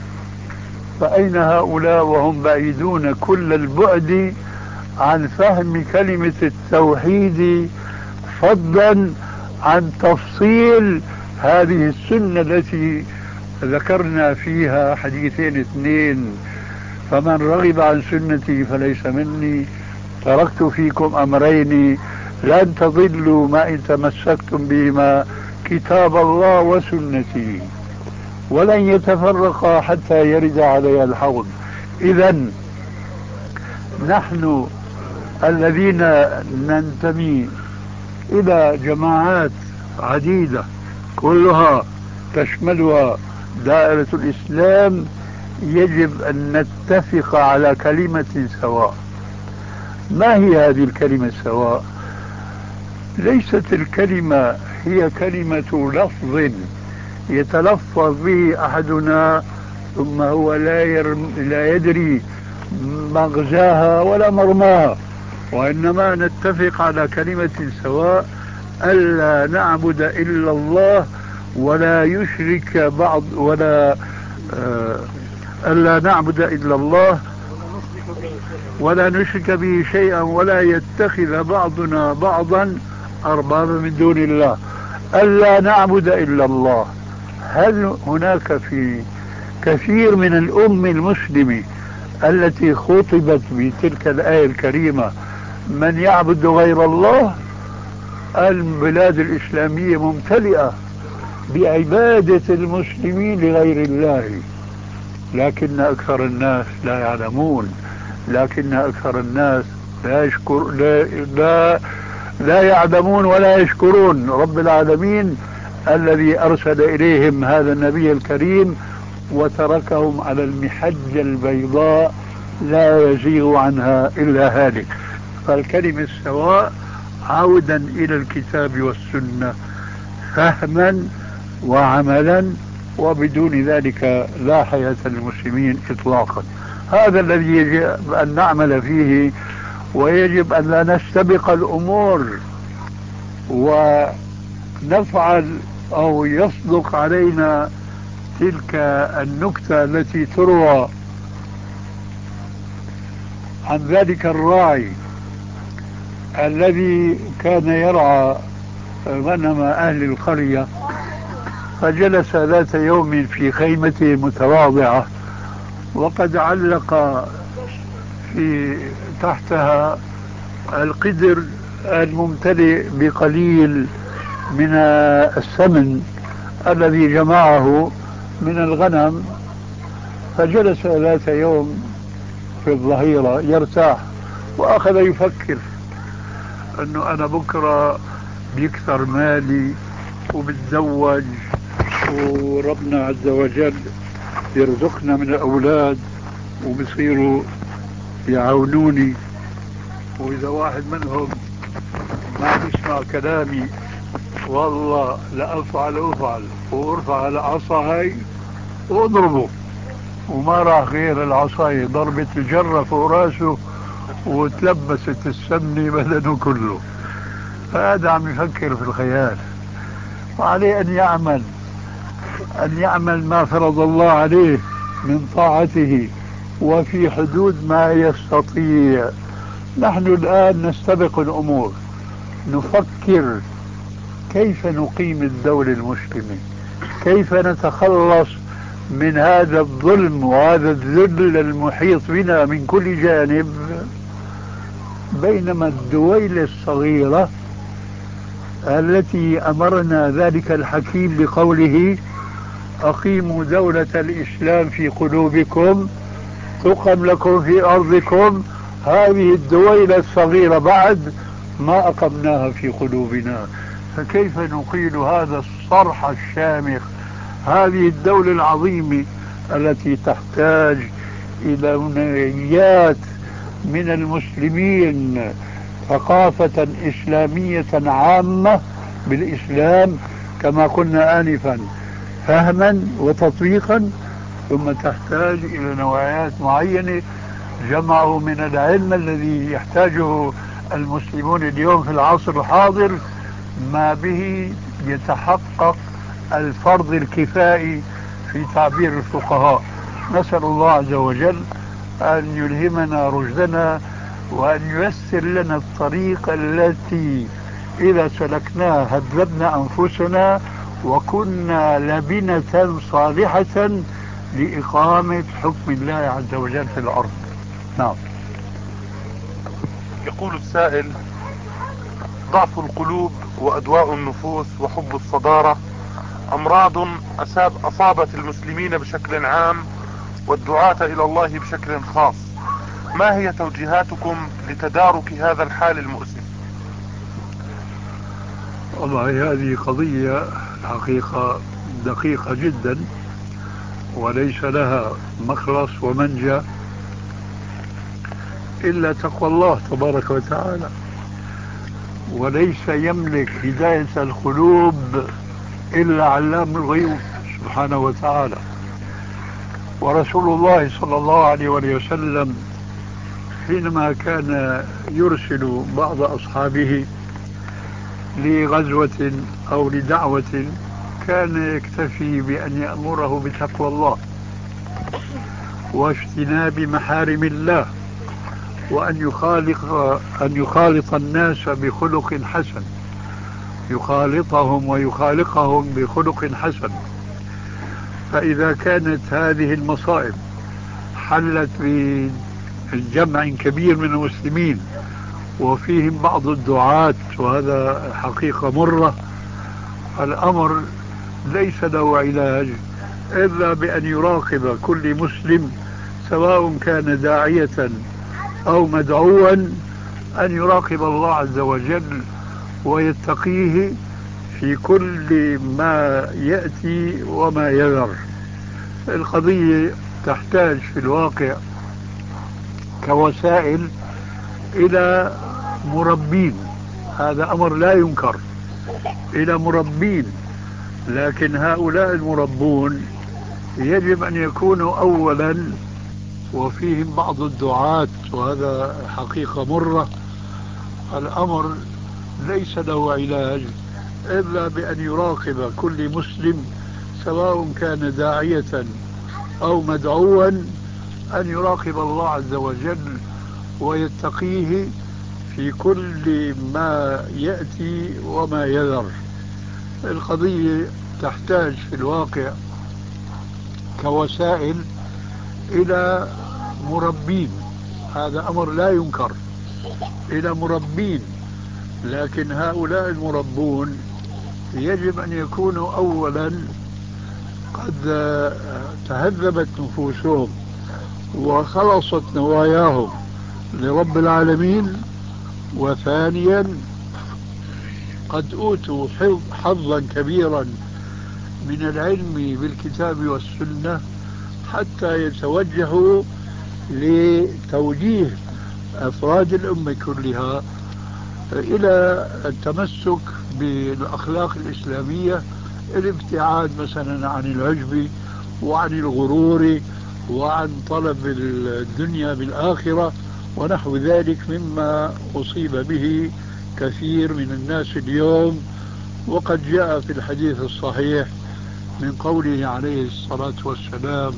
فأين هؤلاء وهم بعيدون كل البعد عن فهم كلمة التوحيد، فضلا عن تفصيل هذه السنة التي ذكرنا فيها حديثين اثنين: فمن رغب عن سنتي فليس مني، تركت فيكم أمرين لن تضلوا ما إن تمسكتم بهما، كتاب الله وسنتي، ولن يتفرقا حتى يرد علي الحوض. إذن نحن الذين ننتمي إلى جماعات عديدة كلها تشملها دائرة الإسلام يجب أن نتفق على كلمة سواء. ما هي هذه الكلمة السواء؟ ليست الكلمة هي كلمة لفظ يتلفظ به أحدنا ثم هو لا يدري مغزاها ولا مرماها، وإنما نتفق على كلمة سواء: ألا نعبد إلا الله ولا يشرك بعض ألا نعبد إلا الله ولا نشرك به شيئا ولا يتخذ بعضنا بعضا أربابا من دون الله. ألا نعبد إلا الله. هل هناك في كثير من الأمة المسلمة التي خطبت بتلك الآية الكريمة من يعبد غير الله؟ البلاد الإسلامية ممتلئة بعبادة المسلمين لغير الله، لكن أكثر الناس لا يعلمون، لكن أكثر الناس لا يعلمون ولا يشكرون رب العالمين الذي أرسل إليهم هذا النبي الكريم وتركهم على المحجة البيضاء لا يزيغ عنها إلا هالك. فالكلمة السواء عودا إلى الكتاب والسنة فهما وعملا، وبدون ذلك لا حياة للمسلمين إطلاقا. هذا الذي يجب أن نعمل فيه، ويجب أن لا نستبق الأمور ونفعل أو يصدق علينا تلك النكتة التي تروى عن ذلك الراعي الذي كان يرعى غنم أهل القرية، فجلس ذات يوم في خيمته المتواضعة وقد علق في تحتها القدر الممتلئ بقليل من السمن الذي جمعه من الغنم. فجلس ذات يوم في الظهيرة يرتاح وأخذ يفكر أنه أنا بكرة بيكثر مالي وبتزوج وربنا عز وجل يرزقنا من الأولاد وبصيروا يعاونوني، وإذا واحد منهم ما بيسمع كلامي والله لأفعل وارفع العصا هاي واضربه، وما راح غير العصاية ضربة الجرة فوق راسه وتلبست السمنة بدنه كله. فهذا عم يفكر في الخيال، وعليه أن يعمل ما فرض الله عليه من طاعته وفي حدود ما يستطيع. نحن الآن نستبق الأمور، نفكر كيف نقيم الدولة المسلمة، كيف نتخلص من هذا الظلم وهذا الذل المحيط بنا من كل جانب، بينما الدويلة الصغيرة التي أمرنا ذلك الحكيم بقوله أقيموا دولة الإسلام في قلوبكم تقم لكم في أرضكم، هذه الدويلة الصغيرة بعد ما أقمناها في قلوبنا، فكيف نقيل هذا الصرح الشامخ، هذه الدولة العظيمة التي تحتاج إلى ونيات من المسلمين، ثقافة إسلامية عامة بالإسلام كما قلنا آنفا، فهما وتطبيقا، ثم تحتاج إلى نوعيات معينة جمعوا من العلم الذي يحتاجه المسلمون اليوم في العصر الحاضر، ما به يتحقق الفرض الكفائي في تعبير الفقهاء. نسأل الله عز وجل أن يلهمنا رشدنا وأن ييسر لنا الطريق التي إذا سلكناها هذبنا أنفسنا وكنا لبنة صالحة لإقامة حكم الله عز وجل في الأرض. نعم. يقول السائل: ضعف القلوب وأدواء النفوس وحب الصدارة أمراض أصابت المسلمين بشكل عام والدعاة إلى الله بشكل خاص، ما هي توجيهاتكم لتدارك هذا الحال المؤسف؟ والله هذه قضية حقيقة دقيقة جدا وليس لها مخلص ومنجى إلا تقوى الله تبارك وتعالى، وليس يملك هداية القلوب إلا علام الغيوب سبحانه وتعالى. ورسول الله صلى الله عليه وسلم حينما كان يرسل بعض أصحابه لغزوة أو لدعوة كان يكتفي بأن يأمره بتقوى الله واجتناب محارم الله وأن يخالط الناس بخلق حسن، يخالطهم ويخالقهم بخلق حسن. فإذا كانت هذه المصائب حلت بجمع كبير من المسلمين وفيهم بعض الدعاة، وهذا حقيقة مرة، الأمر ليس له علاج إلا بأن يراقب كل مسلم سواء كان داعية أو مدعوا أن يراقب الله عز وجل ويتقيه في كل ما يأتي وما يذر. القضية تحتاج في الواقع كوسائل إلى مربين، هذا أمر لا ينكر، إلى مربين، لكن هؤلاء المربون يجب أن يكونوا أولا وفيهم بعض الدعاة، وهذا حقيقة مرة. الأمر ليس له علاج إلا بأن يراقب كل مسلم سواء كان داعية أو مدعوا أن يراقب الله عز وجل ويتقيه في كل ما يأتي وما يذر. القضية تحتاج في الواقع كوسائل إلى مربين، هذا أمر لا ينكر، إلى مربين، لكن هؤلاء المربون يجب أن يكونوا أولا قد تهذبت نفوسهم وخلصت نواياهم لرب العالمين، وثانيا قد أوتوا حظا كبيرا من العلم بالكتاب والسنة حتى يتوجهوا لتوجيه أفراد الأمة كلها إلى التمسك بالأخلاق الإسلامية، الابتعاد مثلا عن العجب وعن الغرور وعن طلب الدنيا بالآخرة ونحو ذلك مما أصيب به كثير من الناس اليوم. وقد جاء في الحديث الصحيح من قوله عليه الصلاة والسلام: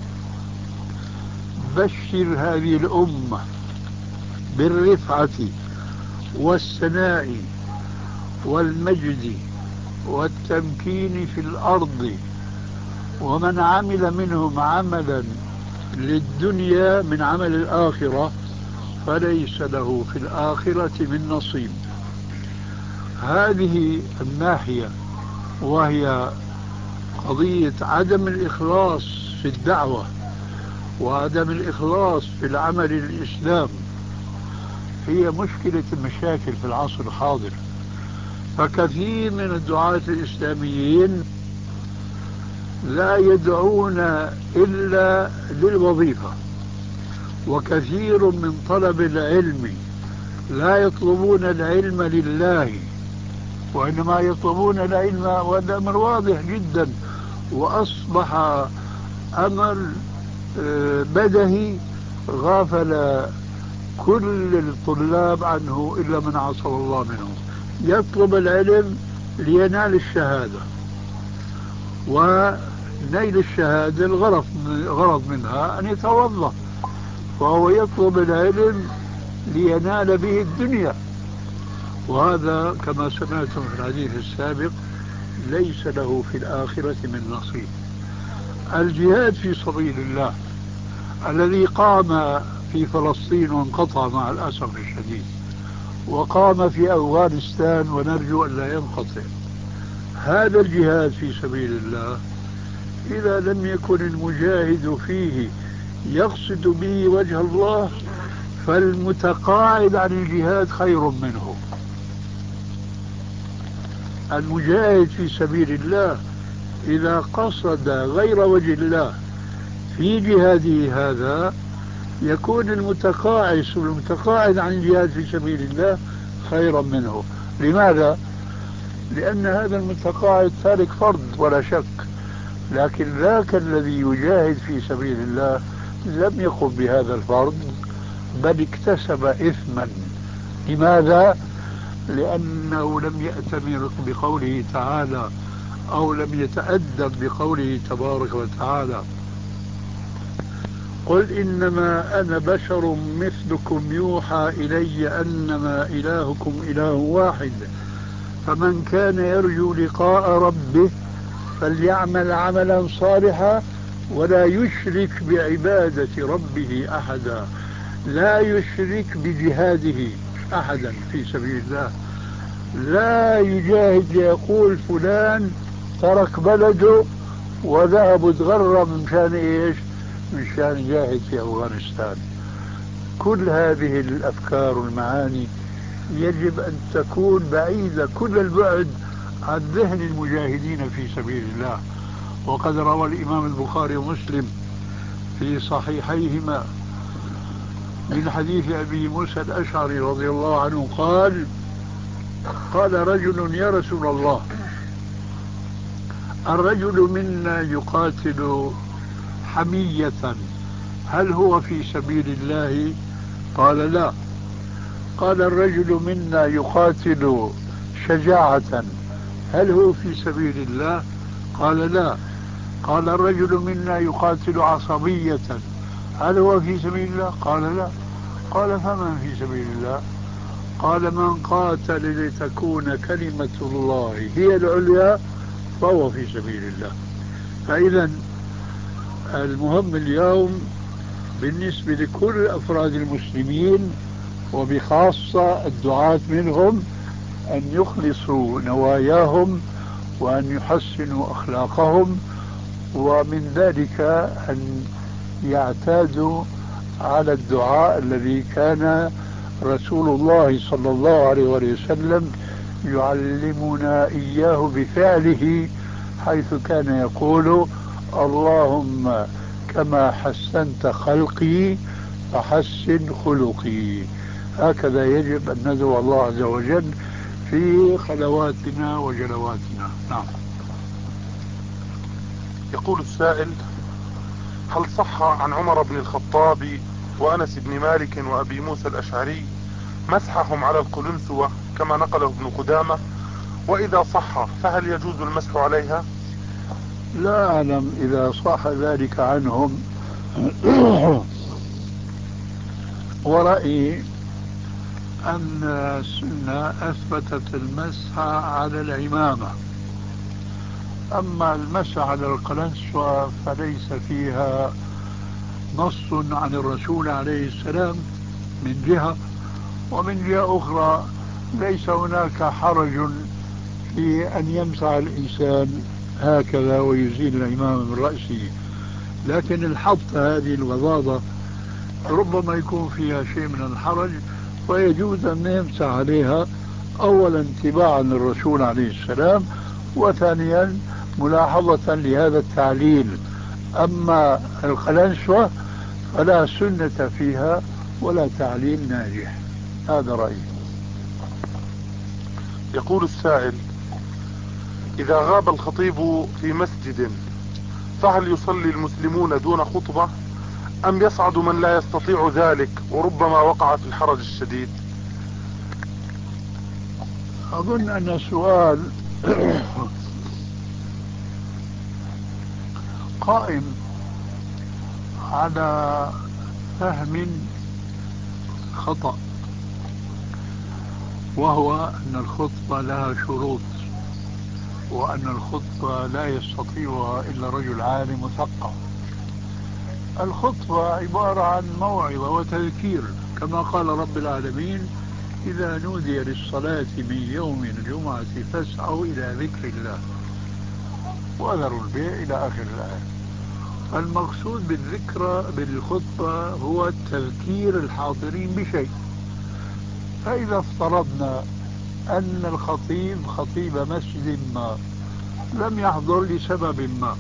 بشر هذه الأمة بالرفعة والسناء والمجد والتمكين في الأرض، ومن عمل منهم عملا للدنيا من عمل الآخرة فليس له في الآخرة من نصيب. هذه الناحية وهي قضية عدم الإخلاص في الدعوة وعدم الإخلاص في العمل الإسلام هي مشكلة المشاكل في العصر الحاضر. فكثير من الدعاة الإسلاميين لا يدعون إلا للوظيفة، وكثير من طلب العلم لا يطلبون العلم لله وإنما يطلبون العلم، وهذا أمر واضح جدا وأصبح أمر بدهي غافل كل الطلاب عنه إلا من عصى الله منهم. يطلب العلم لينال الشهادة، ونيل الشهادة الغرض منها أن يتوظف، فهو يطلب العلم لينال به الدنيا، وهذا كما سمعتم في الحديث السابق ليس له في الآخرة من نصيب. الجهاد في سبيل الله الذي قام في فلسطين وانقطع مع الأسف الشديد، وقام في أفغانستان ونرجو أن لا ينقطع، هذا الجهاد في سبيل الله إذا لم يكن المجاهد فيه يقصد به وجه الله فالمتقاعد عن الجهاد خير منه. المجاهد في سبيل الله إذا قصد غير وجه الله في جهاده هذا يكون المتقاعد عن الجهاد في سبيل الله خيرا منه. لماذا؟ لأن هذا المتقاعد تارك فرض ولا شك، لكن ذاك الذي يجاهد في سبيل الله لم يقم بهذا الفرض بل اكتسب إثما. لماذا؟ لأنه لم يأتمر بقوله تعالى أو لم يتأدب بقوله تبارك وتعالى: قل إنما أنا بشر مثلكم يوحى إلي أنما إلهكم إله واحد فمن كان يرجو لقاء ربه فليعمل عملا صالحا ولا يشرك بعبادة ربه أحدا. لا يشرك بجهاده أحدا في سبيل الله، لا يجاهد ليقول فلان ترك بلده وذهب وتغرب من شان إيش؟ من شان يجاهد في أفغانستان. كل هذه الأفكار والمعاني يجب أن تكون بعيدة كل البعد عن ذهن المجاهدين في سبيل الله. وقد روى الإمام البخاري ومسلم في صحيحيهما من حديث أبي موسى الأشعري رضي الله عنه قال رجل: يا رسول الله، الرجل منا يقاتل حمية هل هو في سبيل الله؟ قال لا. قال الرجل منا يقاتل شجاعة، هل هو في سبيل الله؟ قال لا. قال الرجل منا يقاتل عصبية، هل هو في سبيل الله؟ قال لا. قال فمن في سبيل الله؟ قال من قاتل لتكون كلمة الله هي العليا فهو في سبيل الله. فإذا المهم اليوم بالنسبة لكل أفراد المسلمين وبخاصة الدعاة منهم أن يخلصوا نواياهم وأن يحسنوا أخلاقهم، ومن ذلك أن يعتادوا على الدعاء الذي كان رسول الله صلى الله عليه وسلم يعلمنا إياه بفعله، حيث كان يقول اللهم كما حسنت خلقي فحسن خلقي. هكذا يجب أن ندعو الله عز وجل في خلواتنا وجلواتنا. نعم. يقول السائل: هل صح عن عمر بن الخطاب وأنس بن مالك وأبي موسى الأشعري مسحهم على القلنسوة كما نقله ابن قدامة؟ وإذا صح فهل يجوز المسح عليها؟ لا أعلم إذا صح ذلك عنهم. ورأيي أن السنة أثبتت المسح على العمامة، أما المسح على القلنسوة فليس فيها نص عن الرسول عليه السلام من جهة، ومن جهة أخرى ليس هناك حرج في أن يمسح الإنسان هكذا ويزيل العمامة من رأسه، لكن الحط هذه الوضاضة ربما يكون فيها شيء من الحرج، ويجوز أن يمسح عليها أولا اتباعا للرسول عليه السلام، وثانيا ملاحظة لهذا التعليل. أما القلنسوة فلا سنة فيها ولا تعليل ناجح. هذا رأيي. يقول السائل: إذا غاب الخطيب في مسجد فهل يصلي المسلمون دون خطبة أم يصعد من لا يستطيع ذلك وربما وقع في الحرج الشديد؟ أظن أن السؤال قائم على فهم خطأ، وهو أن الخطبة لها شروط، وأن الخطبة لا يستطيعها إلا رجل عالم مثقف. الخطبة عبارة عن موعظة وتذكير، كما قال رب العالمين: إذا نودي للصلاة من يوم الجمعة فاسعوا إلى ذكر الله وذروا البيع إلى آخر الآية. المقصود بالذكرى بالخطبة هو تذكير الحاضرين بشيء. فإذا افترضنا أن الخطيب خطيب مسجد ما لم يحضر لسبب ما،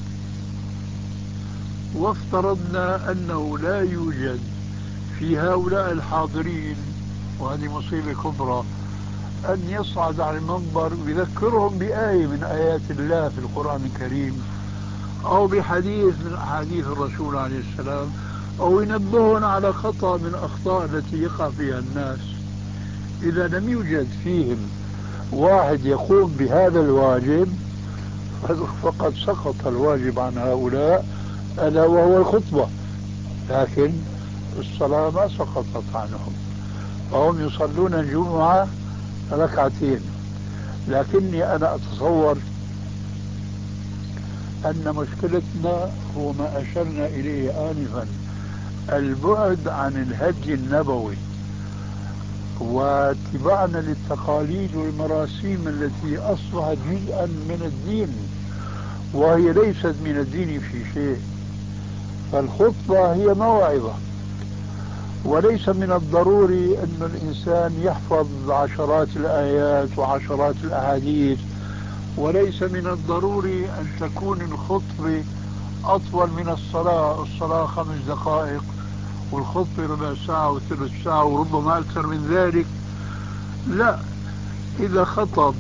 وافترضنا أنه لا يوجد في هؤلاء الحاضرين، وهذه مصيبة كبرى، أن يصعد على المنبر ويذكرهم بآية من آيات الله في القرآن الكريم أو بحديث من أحاديث الرسول عليه السلام، أو ينبهون على خطأ من الأخطاء التي يقع فيها الناس. إذا لم يوجد فيهم واحد يقوم بهذا الواجب فقد سقط الواجب عن هؤلاء، ألا وهو الخطبة. لكن الصلاة ما سقطت عنهم، وهم يصلون الجمعة ركعتين. لكني أنا أتصور أن مشكلتنا هو ما أشرنا إليه آنفا، البعد عن الهدي النبوي واتباعنا للتقاليد والمراسيم التي أصبحت جزءا من الدين وهي ليست من الدين في شيء. فالخطبة هي موعظة، وليس من الضروري أن الإنسان يحفظ عشرات الآيات وعشرات الأحاديث، وليس من الضروري أن تكون الخطبة أطول من الصلاة 5 دقائق، والخطبة ربع ساعة وثلث ساعة وربما أكثر من ذلك. لا، إذا خطب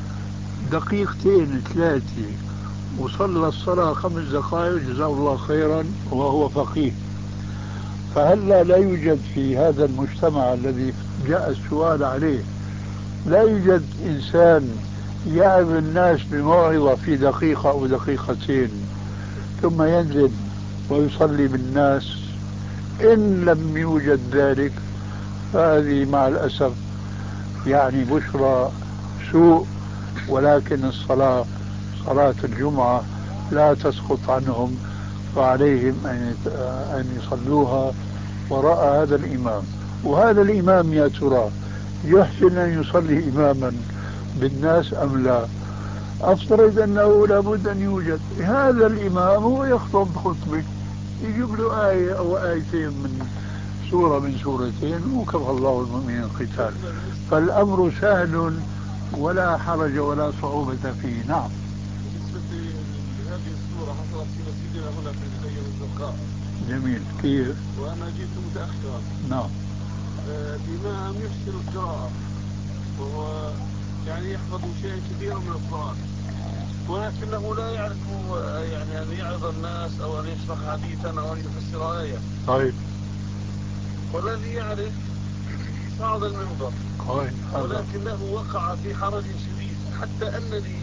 2 3 وصلى الصلاة 5 دقائق جزاه الله خيرا وهو فقيه. فهلا لا يوجد في هذا المجتمع الذي جاء السؤال عليه، لا يوجد إنسان يعظ الناس بموعظة في دقيقة أو دقيقتين ثم ينزل ويصلي بالناس؟ إن لم يوجد ذلك فهذه مع الأسف يعني بشرى سوء، ولكن الصلاة صلاة الجمعة لا تسقط عنهم، فعليهم أن يصلوها وراء هذا الإمام. وهذا الإمام يا ترى يحسن أن يصلي إماما بالناس أم لا؟ أفترض أنه لابد أن يوجد هذا الإمام، هو يخطب خطبة يجيب له آية أو آيتين من سورة من سورتين وكفى الله المؤمنين القتال، فالأمر سهل ولا حرج ولا صعوبة فيه. نعم. بالنسبة لهذه السورة حصلت في مسجدنا هنا في الأيام الزرقاء. جميل. كيف؟ وأنا جئت متأخرا. نعم. الإمام يحسن القراءة وهو يعني يحفظ شيئا كثيرا من القرآن، ولكنه لا يعرف يعني أن يعظ الناس أو أن يشرح حديثا أو أن يفسر آية. طيب. والذي يعرف صعد المنبر. طيب. ولكنه وقع في حرج شديد حتى أنني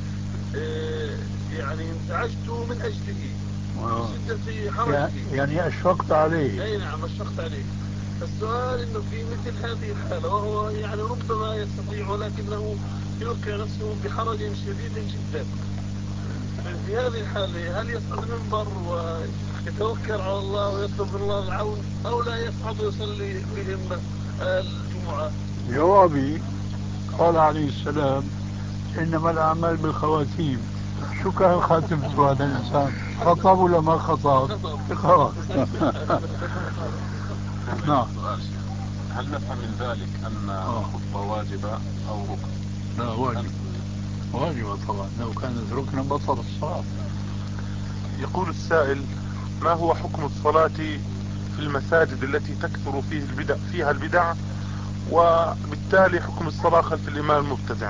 يعني انزعجت من أجله بشدة حرجه. يعني أشفقت عليه. أي نعم أشفقت عليه. السؤال إنه في مثل هذه الحالة وهو يعني ربما يستطيع ولكنه يوقع نفسه بحرج شديد جدا، في هذه الحالة هل يصعد المنبر ويتوكل على الله ويطلب الله العون أو لا يصعد ويصلي بهم الجمعة؟ جوابي قال عليه السلام إنما الأعمال بالخواتيم. شو كان خاتمته هذا الإنسان؟ خطب ولا ما خطب؟ خلاص. نعم. هل نفهم من ذلك أن الخطبة واجبة أو ركن؟ لا، واجبة طبعا، لو كانت ركنا بطل الصلاة. يقول السائل: ما هو حكم الصلاة في المساجد التي تكثر فيها البدع وبالتالي حكم الصلاة خلف الإمام المبتدع؟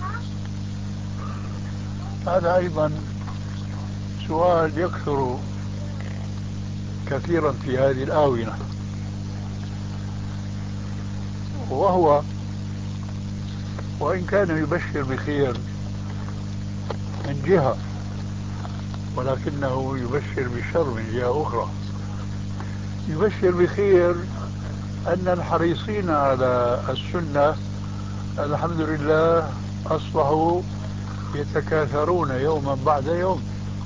هذا أيضا سؤال يكثر كثيرا في هذه الآونة، وهو وإن كان يبشر بخير من جهة، ولكنه يبشر بشر من جهة أخرى. يبشر بخير أن الحريصين على السنة الحمد لله أصبحوا يتكاثرون يوما بعد يوم،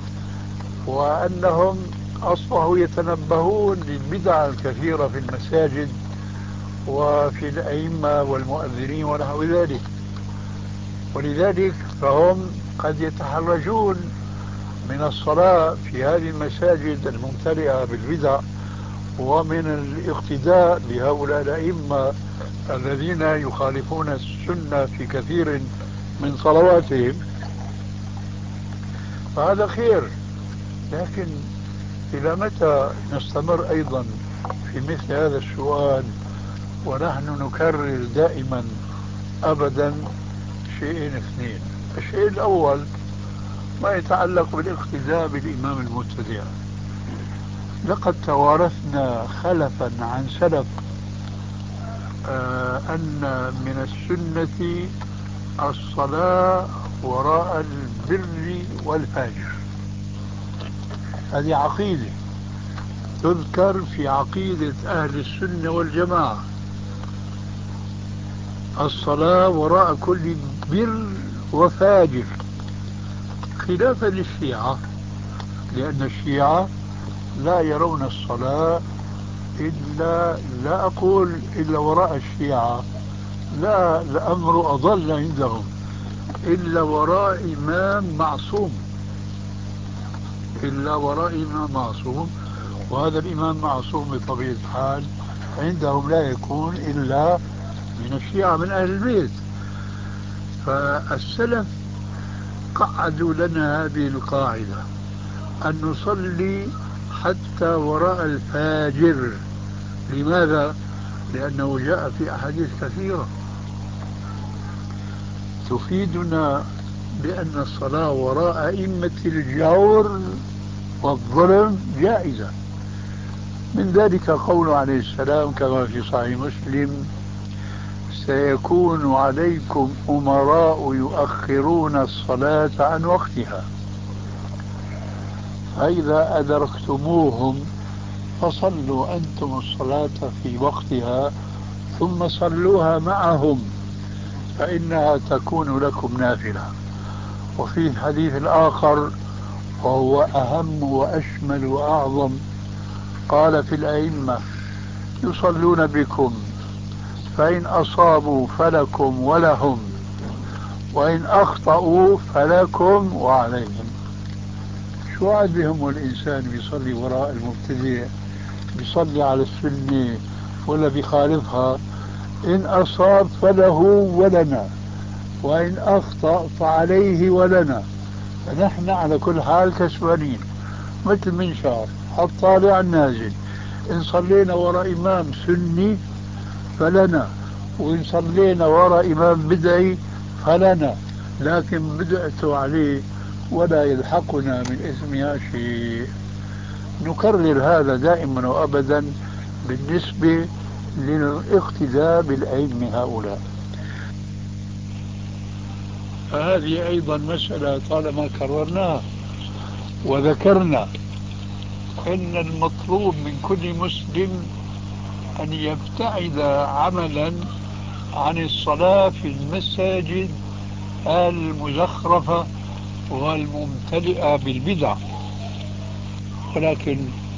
وأنهم أصبحوا يتنبهون للبدع الكثيرة في المساجد وفي الأئمة والمؤذنين ونحو ذلك، ولذلك فهم قد يتحرجون من الصلاة في هذه المساجد الممتلئة بالبدع ومن الاقتداء بهؤلاء الأئمة الذين يخالفون السنة في كثير من صلواتهم. فهذا خير، لكن إلى متى نستمر أيضا في مثل هذا السؤال ونحن نكرر دائما أبدا شيئين اثنين؟ الشيء الأول ما يتعلق بالاقتداء بالإمام المبتدع. لقد توارثنا خلفا عن سلف أن من السنة الصلاة وراء البر والفاجر. هذه عقيدة تذكر في عقيدة أهل السنة والجماعة، الصلاة وراء كل بر وفاجر، خلافا للشيعة، لأن الشيعة لا يرون الصلاة إلا، لا أقول إلا وراء الشيعة، لا، الأمر أضل عندهم، إلا وراء إمام معصوم، إلا وراء إمام معصوم. وهذا الإمام معصوم بطبيعة الحال عندهم لا يكون إلا من الشيعة من أهل البيت. فالسلف قعدوا لنا هذه القاعدة أن نصلي حتى وراء الفاجر. لماذا؟ لأنه جاء في أحاديث كثيرة تفيدنا بأن الصلاة وراء أئمة الجور والظلم جائزة. من ذلك قوله عليه السلام كما في صحيح مسلم: سيكون عليكم أمراء يؤخرون الصلاة عن وقتها، فإذا أدركتموهم فصلوا أنتم الصلاة في وقتها ثم صلوها معهم فإنها تكون لكم نافلة. وفي الحديث الآخر وهو أهم وأشمل وأعظم قال: في الأئمة يصلون بكم فإن أصابوا فلكم ولهم وإن أخطأوا فلكم وعليهم. شو عاد بهم الإنسان بيصلي وراء المبتدئ، بيصلي على السنة ولا بيخالفها؟ إن أصاب فله ولنا وإن أخطأ فعليه ولنا، فنحن على كل حال كسبانين مثل منشار الطالع النازل. إن صلينا وراء إمام سني فلنا، وإن صلينا وراء إمام بدعي فلنا، لكن بدعت عليه ولا يلحقنا من اسمها شيء. نكرر هذا دائما وأبدا بالنسبة للاقتداء بالأئمة هؤلاء. فهذه أيضا مسألة طالما كررناها وذكرنا أن المطلوب من كل مسلم أن يبتعد عملا عن الصلاة في المساجد المزخرفة والممتلئة بالبدع. ولكن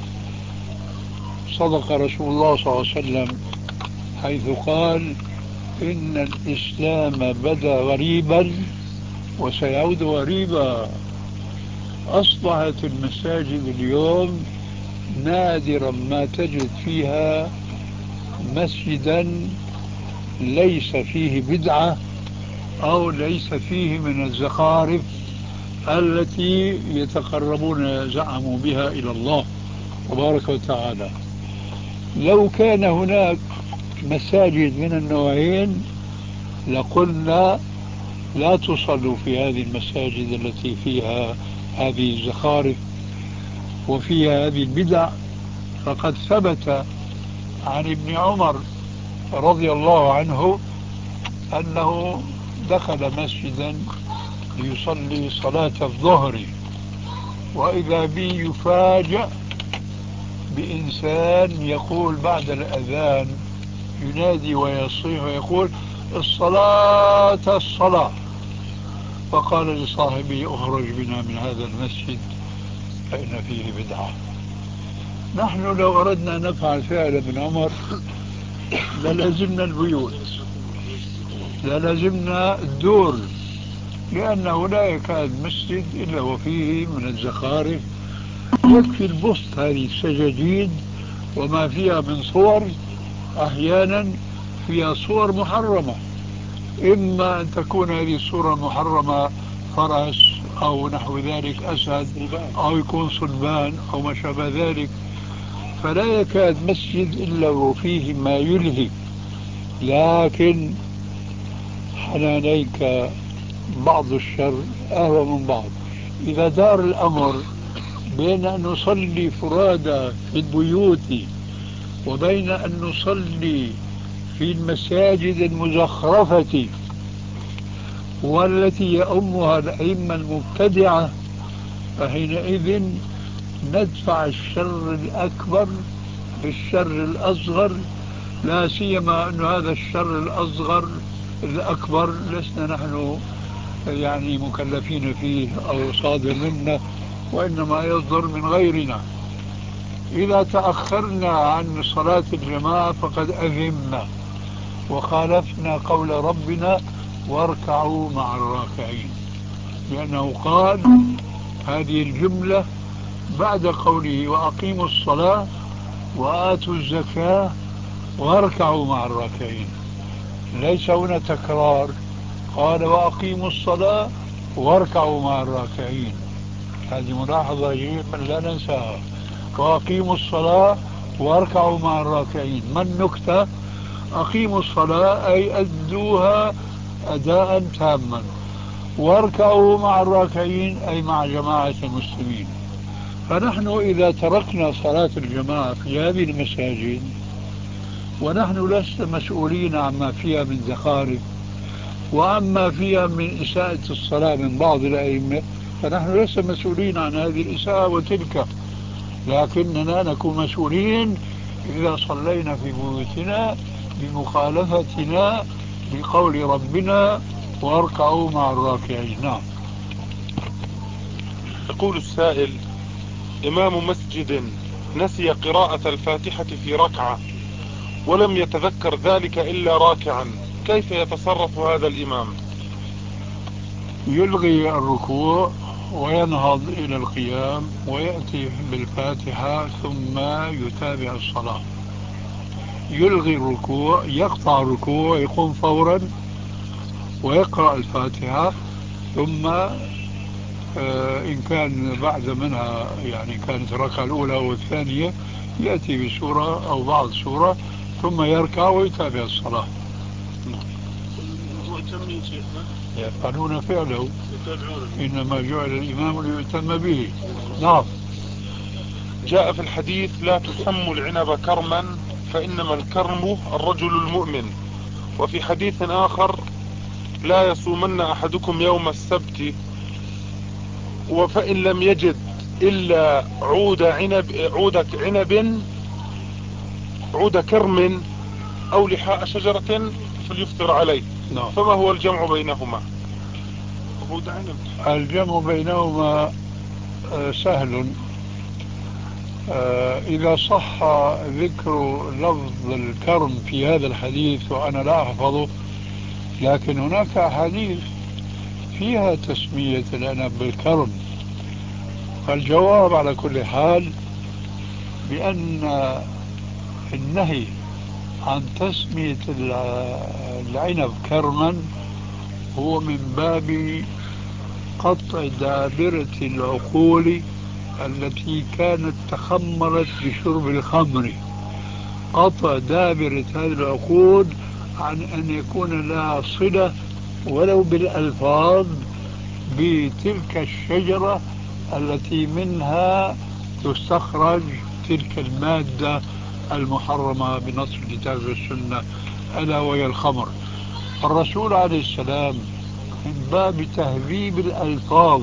صدق رسول الله صلى الله عليه وسلم حيث قال: إن الإسلام بدأ غريبا وسيعود غريبا. أصبحت المساجد اليوم نادرا ما تجد فيها مسجدا ليس فيه بدعة أو ليس فيه من الزخارف التي يتقربون زعموا بها إلى الله تبارك وتعالى. لو كان هناك مساجد من النوعين لقلنا لا تصلوا في هذه المساجد التي فيها هذه الزخارف وفيها هذه البدع. فقد ثبت عن ابن عمر رضي الله عنه أنه دخل مسجدا ليصلي صلاة الظهر، وإذا به يفاجأ بإنسان يقول بعد الأذان ينادي ويصيح ويقول: الصلاة الصلاة. فقال لصاحبه: اخرج بنا من هذا المسجد فإن فيه بدعة. نحن لو أردنا نفعل فعل ابن عمر للزمنا البيوت، للزمنا الدور، لأنه لا يكاد مسجد إلا وفيه من الزخارف. يكفي البسط هذه السجاجيد وما فيها من صور، أحيانا فيها صور محرمة، إما أن تكون هذه الصورة المحرمة فرس أو نحو ذلك، أسد، أو يكون صلبان أو ما شابه ذلك. فلا يكاد مسجد إلا وفيه ما يلهي. لكن حنانيك بعض الشر أهوى من بعض. إذا دار الأمر بين أن نصلي فرادى في البيوت وبين أن نصلي في المساجد المزخرفة والتي يؤمها الأئمة المبتدعة، فحينئذ ندفع الشر الأكبر بالشر الأصغر، لا سيما أن هذا الشر الأصغر الأكبر لسنا نحن يعني مكلفين فيه أو صادر منا، وإنما يصدر من غيرنا. إذا تأخرنا عن صلاة الجماعة فقد أثمنا وخالفنا قول ربنا: واركعوا مع الراكعين، لأنه قال هذه الجملة بعد قوله: وأقيموا الصلاة وآتوا الزكاة واركعوا مع الراكعين. ليس هنا تكرار، قال: وأقيموا الصلاة واركعوا مع الراكعين. هذه ملاحظة يجب أن لا ننساها. وأقيموا الصلاة واركعوا مع الراكعين. ما النكتة؟ أقيموا الصلاة أي أدوها أداء تاما، واركعوا مع الراكعين أي مع جماعة المسلمين. فنحن إذا تركنا صلاة الجماعة في هذه المساجد ونحن لسنا مسؤولين عما فيها من زخارف وعما فيها من إساءة الصلاة من بعض الأئمة، فنحن لسنا مسؤولين عن هذه الإساءة وتلك، لكننا نكون مسؤولين إذا صلينا في بيوتنا بمخالفتنا لقول ربنا واركعوا مع الراكعين. نعم. يقول السائل: إمام مسجد نسي قراءة الفاتحة في ركعة ولم يتذكر ذلك إلا راكعا، كيف يتصرف هذا الإمام؟ يلغي الركوع وينهض إلى القيام ويأتي بالفاتحة ثم يتابع الصلاة. يلغي الركوع، يقطع الركوع، يقوم فورا ويقرأ الفاتحة، ثم إن كان بعد منها يعني كانت الركعة الأولى والثانية يأتي بسورة أو بعض سورة ثم يركع ويتابع الصلاة. مؤتمين شيخنا يفعلون فعله، إنما جعل الإمام ليؤتم به. نعم. جاء في الحديث: لا تسموا العنب كرما فإنما الكرم الرجل المؤمن. وفي حديث آخر: لا يصومن أحدكم يوم السبت وفإن لم يجد إلا عود كرم أو لحاء شجرة فليفطر عليه. نعم. فما هو الجمع بينهما؟ الجمع بينهما سهل. إذا صح ذكر لفظ الكرم في هذا الحديث وأنا لا أحفظه، لكن هناك أحاديث فيها تسمية العنب بالكرم، فالجواب على كل حال بأن النهي عن تسمية العنب كرما هو من باب قطع دابرة العقول التي كانت تخمرت بشرب الخمر، قطع دابرة هذه العقول عن أن يكون لها صلة ولو بالألفاظ بتلك الشجرة التي منها تستخرج تلك المادة المحرمة بنص الكتاب والسنة ألا وهي الخمر. الرسول عليه السلام من باب تهذيب الألفاظ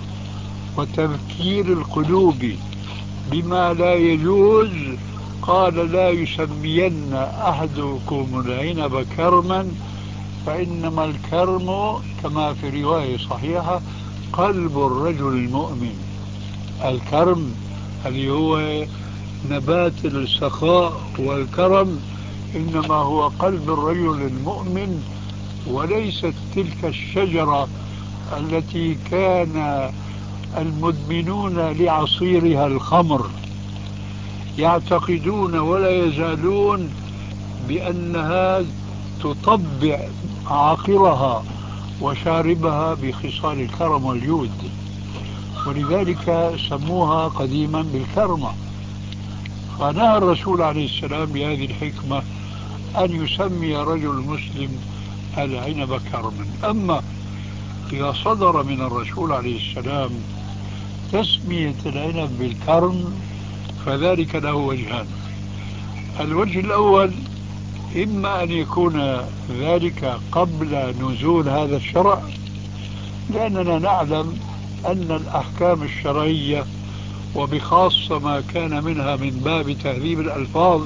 وتذكير القلوب بما لا يجوز قال: لا يسمين أحدكم العنب كرما فإنما الكرم كما في رواية صحيحة قلب الرجل المؤمن. الكرم اللي هو نبات السخاء والكرم إنما هو قلب الرجل المؤمن، وليست تلك الشجرة التي كان المدمنون لعصيرها الخمر يعتقدون ولا يزالون بأنها تطبع عاقرها وشاربها بخصال الكرم والجود، ولذلك سموها قديما بالكرمة. فنهى الرسول عليه السلام بهذه الحكمة أن يسمي رجل مسلم العنب كرما. أما إذا صدر من الرسول عليه السلام تسمية العنب بالكرم فذلك له وجهان. الوجه الأول إما أن يكون ذلك قبل نزول هذا الشرع، لأننا نعلم أن الأحكام الشرعية وبخاصة ما كان منها من باب تهذيب الألفاظ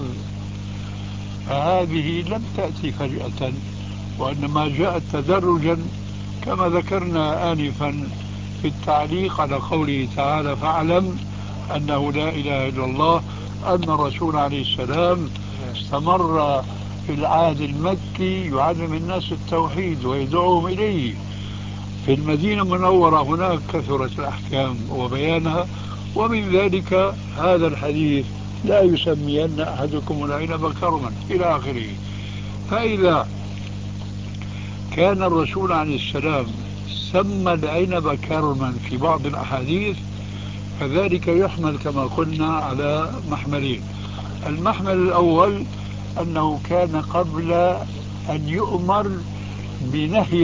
فهذه لم تأتي فجأة، وإنما جاءت تدرجا كما ذكرنا آنفا في التعليق على قوله تعالى: فاعلم أنه لا إله إلا الله، أن الرسول عليه السلام استمر في العهد المكي يعلم الناس التوحيد ويدعوهم إليه. في المدينة المنورة هناك كثرت الأحكام وبيانها، ومن ذلك هذا الحديث: لا يسمين أحدكم العنب كرما إلى آخره. فإذا كان الرسول عليه السلام سمى العنب كرما في بعض الأحاديث فذلك يحمل كما قلنا على محملين. المحمل الأول أنه كان قبل أن يؤمر بنهي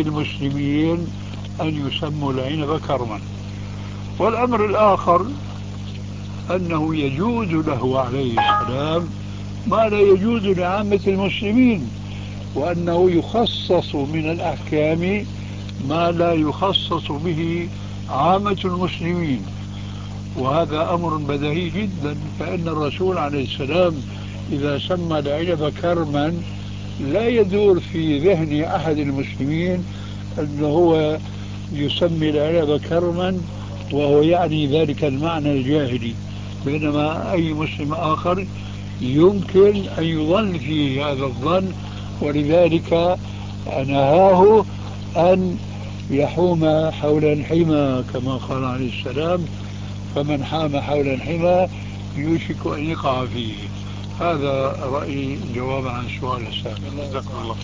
المسلمين أن يسموا العنب كرما. والأمر الآخر أنه يجوز له عليه السلام ما لا يجوز لعامة المسلمين، وأنه يخصص من الأحكام ما لا يخصص به عامة المسلمين. وهذا أمر بديهي جدا، فإن الرسول عليه السلام إذا سمى العنب كرما لا يدور في ذهن أحد المسلمين أنه هو يسمي العنب كرما وهو يعني ذلك المعنى الجاهلي، بينما أي مسلم آخر يمكن أن يظن فيه هذا الظن، ولذلك نهاه أن يحوم حول الحمى كما قال عليه السلام: فمن حام حول الحمى يوشك أن يقع فيه. هذا رأيي جوابا عن السؤال السابق. جزاكم الله.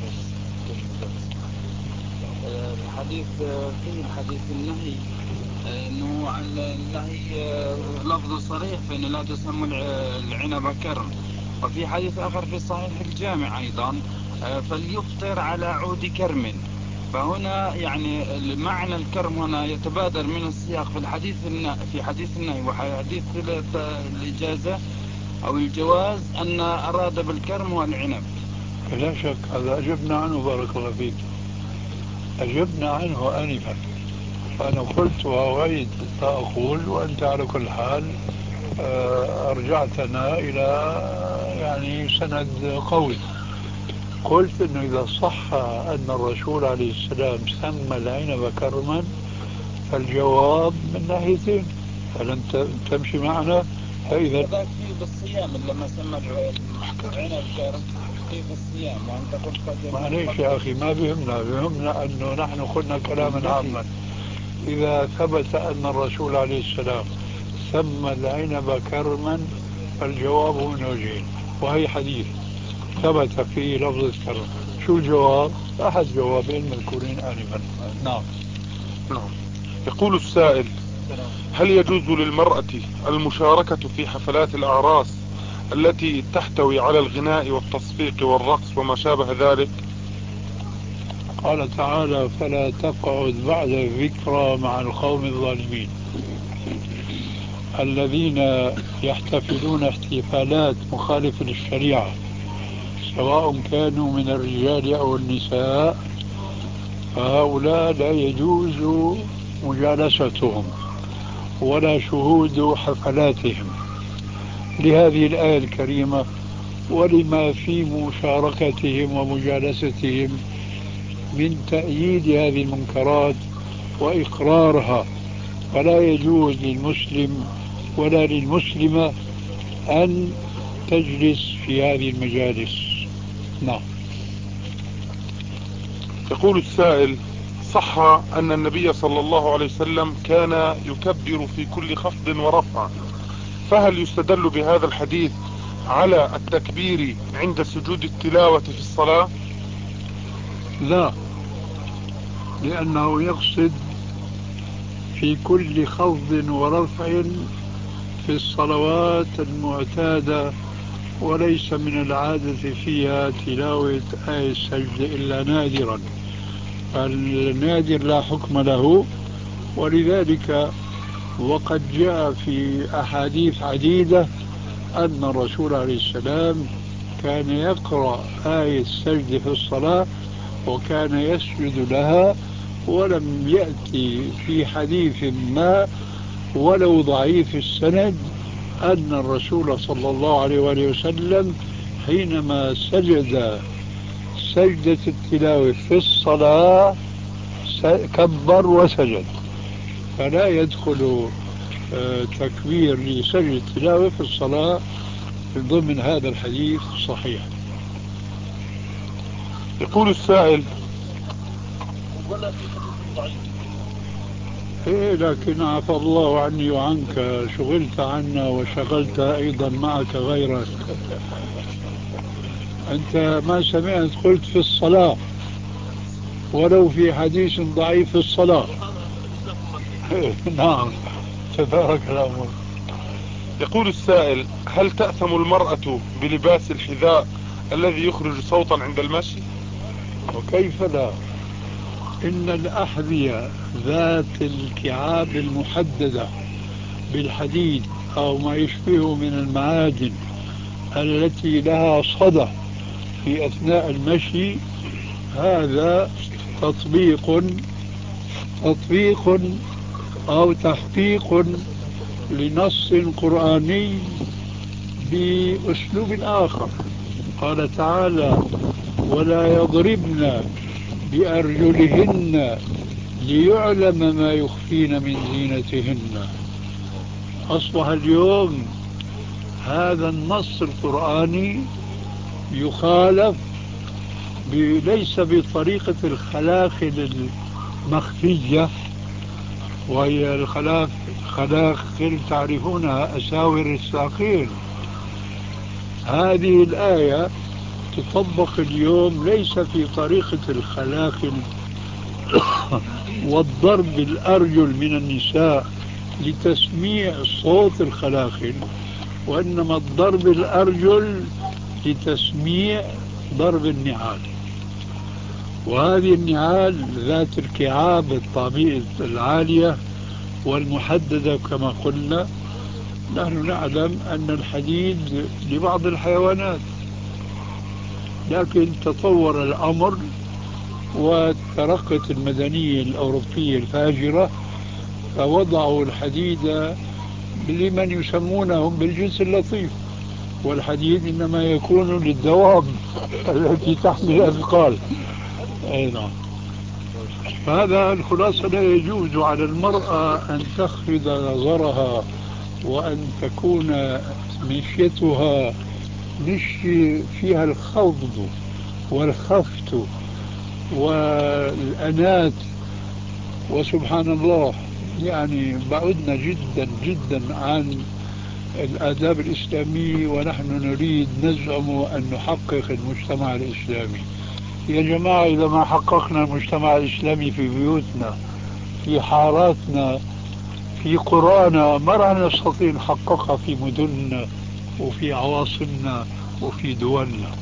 الحديث فيه الحديث النهي انه عن النهي لفظ صريح فإن لا تسمى العنب كرم، وفي حديث آخر في صحيح الجامع أيضا فليفطر على عود كرم. فهنا يعني معنى الكرم هنا يتبادر من السياق في حديث النهي وحديث الإجازة أو الجواز أن أراد بالكرم والعنب. لا شك هذا أجبنا عنه، بارك الله فيك، أجبنا عنه آنفا. فأنا قلت وأعيد أقول، وأنت على كل حال أرجعتنا إلى يعني سند قوي. قلت أنه إذا صح أن الرسول عليه السلام سمى العنب كرما فالجواب من ناحيتين، فلن تمشي معنا. فإذا ذاك فيه بالصيام لما سمى العنب كرم فيه بالصيام، وأنت قلت معليش يا أخي، ما بهمنا أنه نحن قلنا كلاما عاما. إذا ثبت أن الرسول عليه السلام سمى العنب كرما فالجواب من وجهين، وهي حديث ثبت فيه لفظ الكرم. شو الجواب؟ أحد جوابين مذكورين آنفا. نعم. يقول السائل: هل يجوز للمرأة المشاركة في حفلات الأعراس التي تحتوي على الغناء والتصفيق والرقص وما شابه ذلك؟ قال تعالى: فلا تقعد بعد الذكرى مع القوم الظالمين. الذين يحتفلون احتفالات مخالفة للشريعة سواء كانوا من الرجال أو النساء فهؤلاء لا يجوز مجالستهم ولا شهود حفلاتهم لهذه الآية الكريمة ولما في مشاركتهم ومجالستهم من تأييد هذه المنكرات وإقرارها. فلا يجوز للمسلم ولا للمسلمة أن تجلس في هذه المجالس. نعم. يقول السائل: صح أن النبي صلى الله عليه وسلم كان يكبر في كل خفض ورفع، فهل يستدل بهذا الحديث على التكبير عند سجود التلاوة في الصلاة؟ لا، لأنه يقصد في كل خفض ورفع في الصلوات المعتادة، وليس من العادة فيها تلاوة آية السجد إلا نادرا، فالنادر لا حكم له. ولذلك وقد جاء في أحاديث عديدة أن الرسول عليه السلام كان يقرأ آية السجد في الصلاة وكان يسجد لها، ولم يأتي في حديث ما ولو ضعيف السند أن الرسول صلى الله عليه وآله وسلم حينما سجد سجدة التلاوة في الصلاة كبر وسجد، فلا يدخل تكبير لسجد التلاوة في الصلاة ضمن هذا الحديث الصحيح. يقول السائل: إيه، لكن عفى الله عني وعنك، شغلت عنا وشغلت أيضا معك غيرك. أنت ما سمعت قلت في الصلاة ولو في حديث ضعيف في الصلاة. نعم، تبارك الأمر. يقول السائل: هل تأثم المرأة بلباس الحذاء الذي يخرج صوتا عند المشي؟ وكيف لا؟ إن الأحذية ذات الكعاب المحددة بالحديد أو ما يشبهه من المعادن التي لها صدى في أثناء المشي، هذا تطبيق أو تحقيق لنص قرآني بأسلوب آخر. قال تعالى: ولا يضربن بأرجلهن ليعلم ما يخفين من زينتهن. أصبح اليوم هذا النص القرآني يخالف ليس بطريقة الخلاخل المخفية، وهي خلاخل تعرفونها، أساور الساقين. هذه الآية تطبق اليوم ليس في طريقة الخلاخل والضرب الأرجل من النساء لتسميع صوت الخلاخل، وإنما الضرب الأرجل لتسميع ضرب النعال. وهذه النعال ذات الكعاب الطابئة العالية والمحددة كما قلنا. نحن نعلم أن الحديد لبعض الحيوانات، لكن تطور الأمر وترقت المدنية الأوروبية الفاجرة فوضعوا الحديد لمن يسمونهم بالجنس اللطيف، والحديد إنما يكون للدواب التي تحمل أثقال. أي نعم. فهذا الخلاصة: لا يجوز على المرأة أن تخفض نظرها وأن تكون مشيتها مشي فيها الخفض والخفت والأنات. وسبحان الله، يعني بعدنا جدا جدا عن الآداب الإسلامية، ونحن نريد نزعم أن نحقق المجتمع الإسلامي. يا جماعة، إذا ما حققنا المجتمع الإسلامي في بيوتنا، في حاراتنا، في قرانا، ما راح نستطيع نحققها في مدننا وفي عواصمنا وفي دولنا.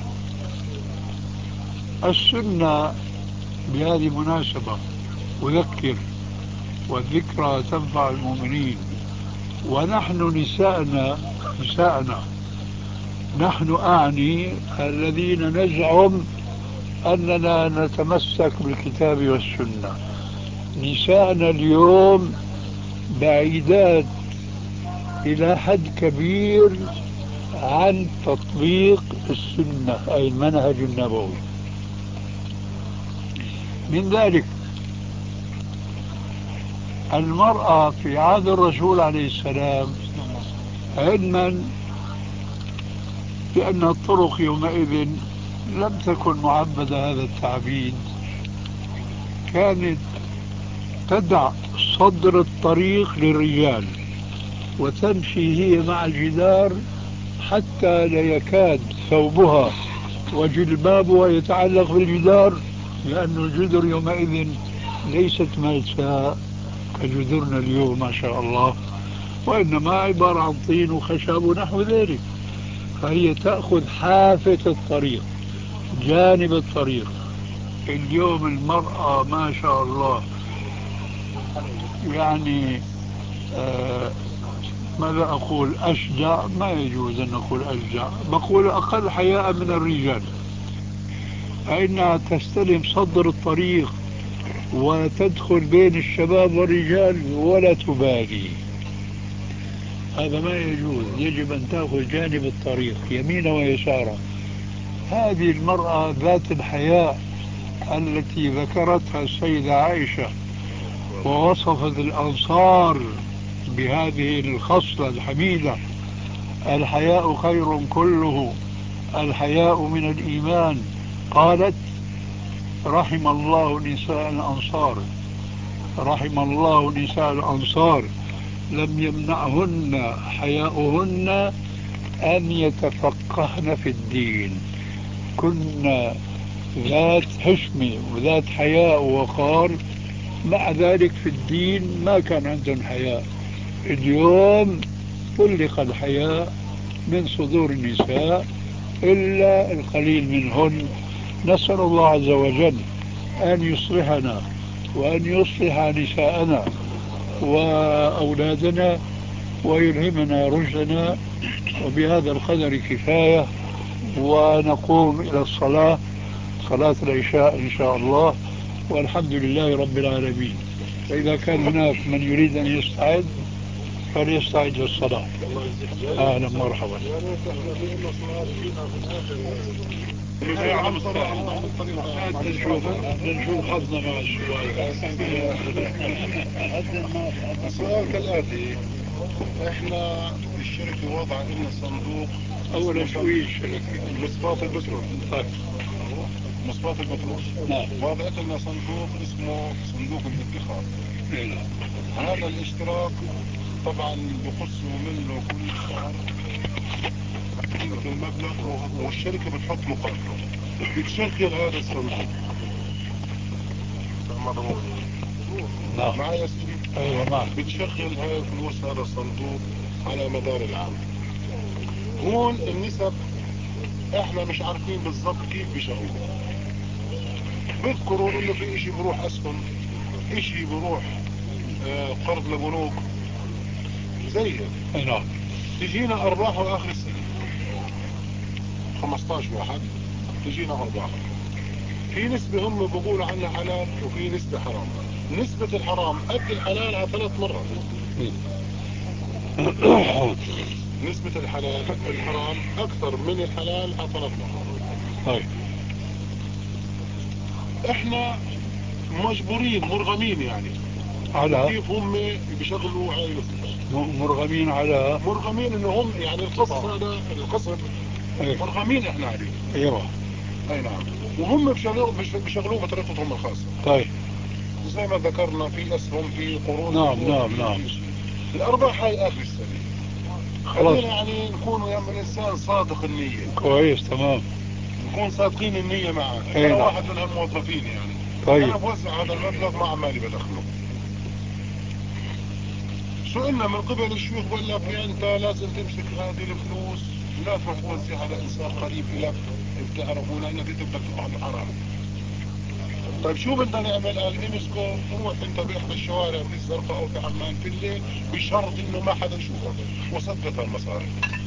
السنة بهذه المناسبة أذكر، والذكرى تنفع المؤمنين. ونحن نساءنا نحن أعني الذين نزعم أننا نتمسك بالكتاب والسنة. نساءنا اليوم بعيدات إلى حد كبير عن تطبيق السنة، أي المنهج النبوي. من ذلك المرأة في عهد الرسول عليه السلام، علما بأن الطرق يومئذ لم تكن معبدة هذا التعبيد، كانت تدع صدر الطريق للرجال وتمشي هي مع الجدار حتى لا يكاد ثوبها وجلبابها يتعلق بالجدار، لأن الجدر يومئذ ليست ملساء كجذورنا اليوم ما شاء الله، وإنما عبارة عن طين وخشب ونحو ذلك. فهي تأخذ حافة الطريق، جانب الطريق. اليوم المرأة ما شاء الله يعني ماذا أقول، أشجع، ما يجوز أن نقول أشجع، بقول أقل حياء من الرجال، فإنها تستلم صدر الطريق وتدخل بين الشباب والرجال ولا تبالي. هذا ما يجوز، يجب أن تأخذ جانب الطريق يمينا ويسارا. هذه المرأة ذات الحياء التي ذكرتها السيدة عائشة ووصفت الأنصار بهذه الخصلة الحميدة: الحياء خير كله، الحياء من الإيمان. قالت: رحم الله نساء الأنصار، رحم الله نساء الأنصار لم يمنعهن حياؤهن أن يتفقهن في الدين، كن ذات حشمة وذات حياء ووقار، مع ذلك في الدين ما كان عندهم حياء. اليوم طلق الحياء من صدور النساء إلا القليل منهن. نسأل الله عز وجل أن يصلحنا وأن يصلح نساءنا وأولادنا ويلهمنا رشدنا. وبهذا القدر كفاية، ونقوم إلى الصلاة، صلاة العشاء إن شاء الله، والحمد لله رب العالمين. فإذا كان هناك من يريد أن يستعد فليستعد للصلاة. أهلا مرحبا. نشوف حظنا مع السؤال. السؤال كالآتي: احنا الشركة وضع لنا صندوق. أولا شو هي الشركة؟ مصفاة البترول. طيب. مصفاة البترول. نعم. وضعت لنا صندوق اسمه صندوق الادخار. نعم. هذا الاشتراك طبعا بقسموا منه كل شهر المبلغ، والشركة بتحط مقابله. بتشغل هذا الصندوق. نعم. معايا سيدي؟ أيوة معك. بتشغل هاي الفلوس هذا الصندوق على مدار العام. هون النسب احنا مش عارفين بالضبط كيف بيشغلوها. بذكروا انه في اشي بروح اسهم، اشي بروح قرض لبنوك زي هيك. نعم. تجينا ارباح اخر السنة 15/1 تجينا ارباح. في نسبة هم بيقولوا عنها حلال وفي نسبة حرام. نسبة الحرام قد الحلال على 3 مرات. نسبة الحرام اكثر من الحلال على 3 مرات. طيب. احنا مجبورين مرغمين يعني على كيف هم بيشغلوا هاي الفلوس. مرغمين على مرغمين ان هم يعني القسط هذا القسط مرغمين احنا عليه. ايوه. اي نعم. وهم بيشغلوه بطريقتهم الخاصة. طيب. زي ما ذكرنا في اسهم في قروض. نعم. الارباح هاي اخر السنة. خلينا يعني نكون يا الانسان صادق النية. كويس. تمام. نكون صادقين النية معه. أي انا نعم. واحد من هالموظفين يعني. طيب. انا بوزع هذا المبلغ مع عمالي بدخله. سئلنا من قبل الشيوخ بقول لك انت لازم تمسك هذه الفلوس ولا تروح توزعها على انسان قريب لك بتعرفه، لانك انت بدك تقع بحرام. طيب شو بدنا نعمل؟ قال امسكه روح انت باحدى الشوارع في الزرقاء او في عمان في الليل بشرط انه ما حدا يشوفك، وصدق المصاري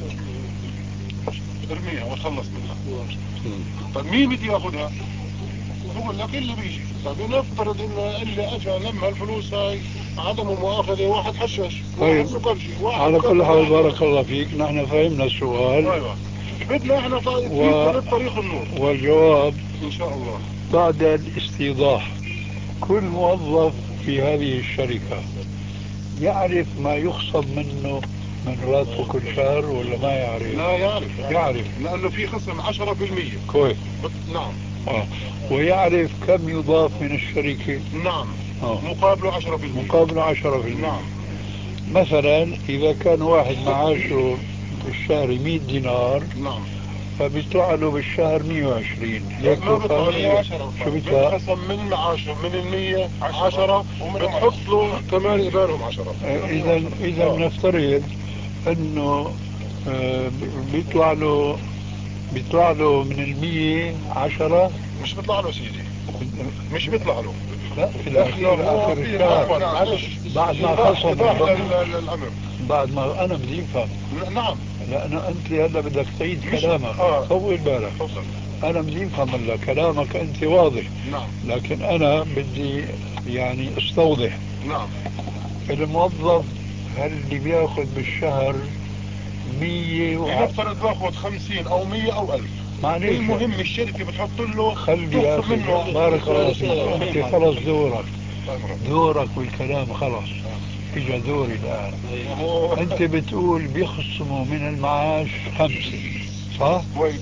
ارميها وتخلص منها. طيب مين بده ياخذها؟ بقول لك اللي بيجي. طيب نفترض انه اللي اجى لما الفلوس هاي عدم مؤاخذة واحد حشش، واحد سكرجي، واحد على كل حال واحد بارك الله فيك، نحن فهمنا السؤال. ايوه. بدنا احنا في طريق النور والجواب ان شاء الله بعد الاستيضاح. كل موظف في هذه الشركة يعرف ما يخصم منه من راتبه كل شهر ولا ما يعرف؟ لا يعرف. لأنه في خصم 10%. كويس. نعم. ويعرف كم يضاف من الشركة. نعم. مقابله 10%. مقابله 10%. نعم. مثلا إذا كان واحد معاشه بالشهر 100 دينار. نعم. فبيطلع له بالشهر 120. لا ما بيطلع 110. شو بيطلع؟ بيتخصم من معاشه من 100 10 بتحط له كمان يبالهم 10. إذا نفترض انه بيطلع له من 100 10. مش بيطلع له سيدي. مش بيطلع له. لا في الأخير آخر الشهر بعد ما خصم الأمر. بعد ما أنا بدي أفهم. نعم. لأنه أنت هلا بدك تعيد كلامك. طول بالك. أنا بدي أفهم هلا كلامك أنت واضح. نعم. لكن أنا بدي يعني استوضح. نعم. الموظف هل اللي بياخذ بالشهر 100 نفترض باخذ 50 أو 100 أو 1000. المهم الشركة بتحط له خلي منه. بارك الله فيك. انت خلص دورك والكلام خلص. اجا دوري الان. انت بتقول بيخصموا من المعاش 5 صح؟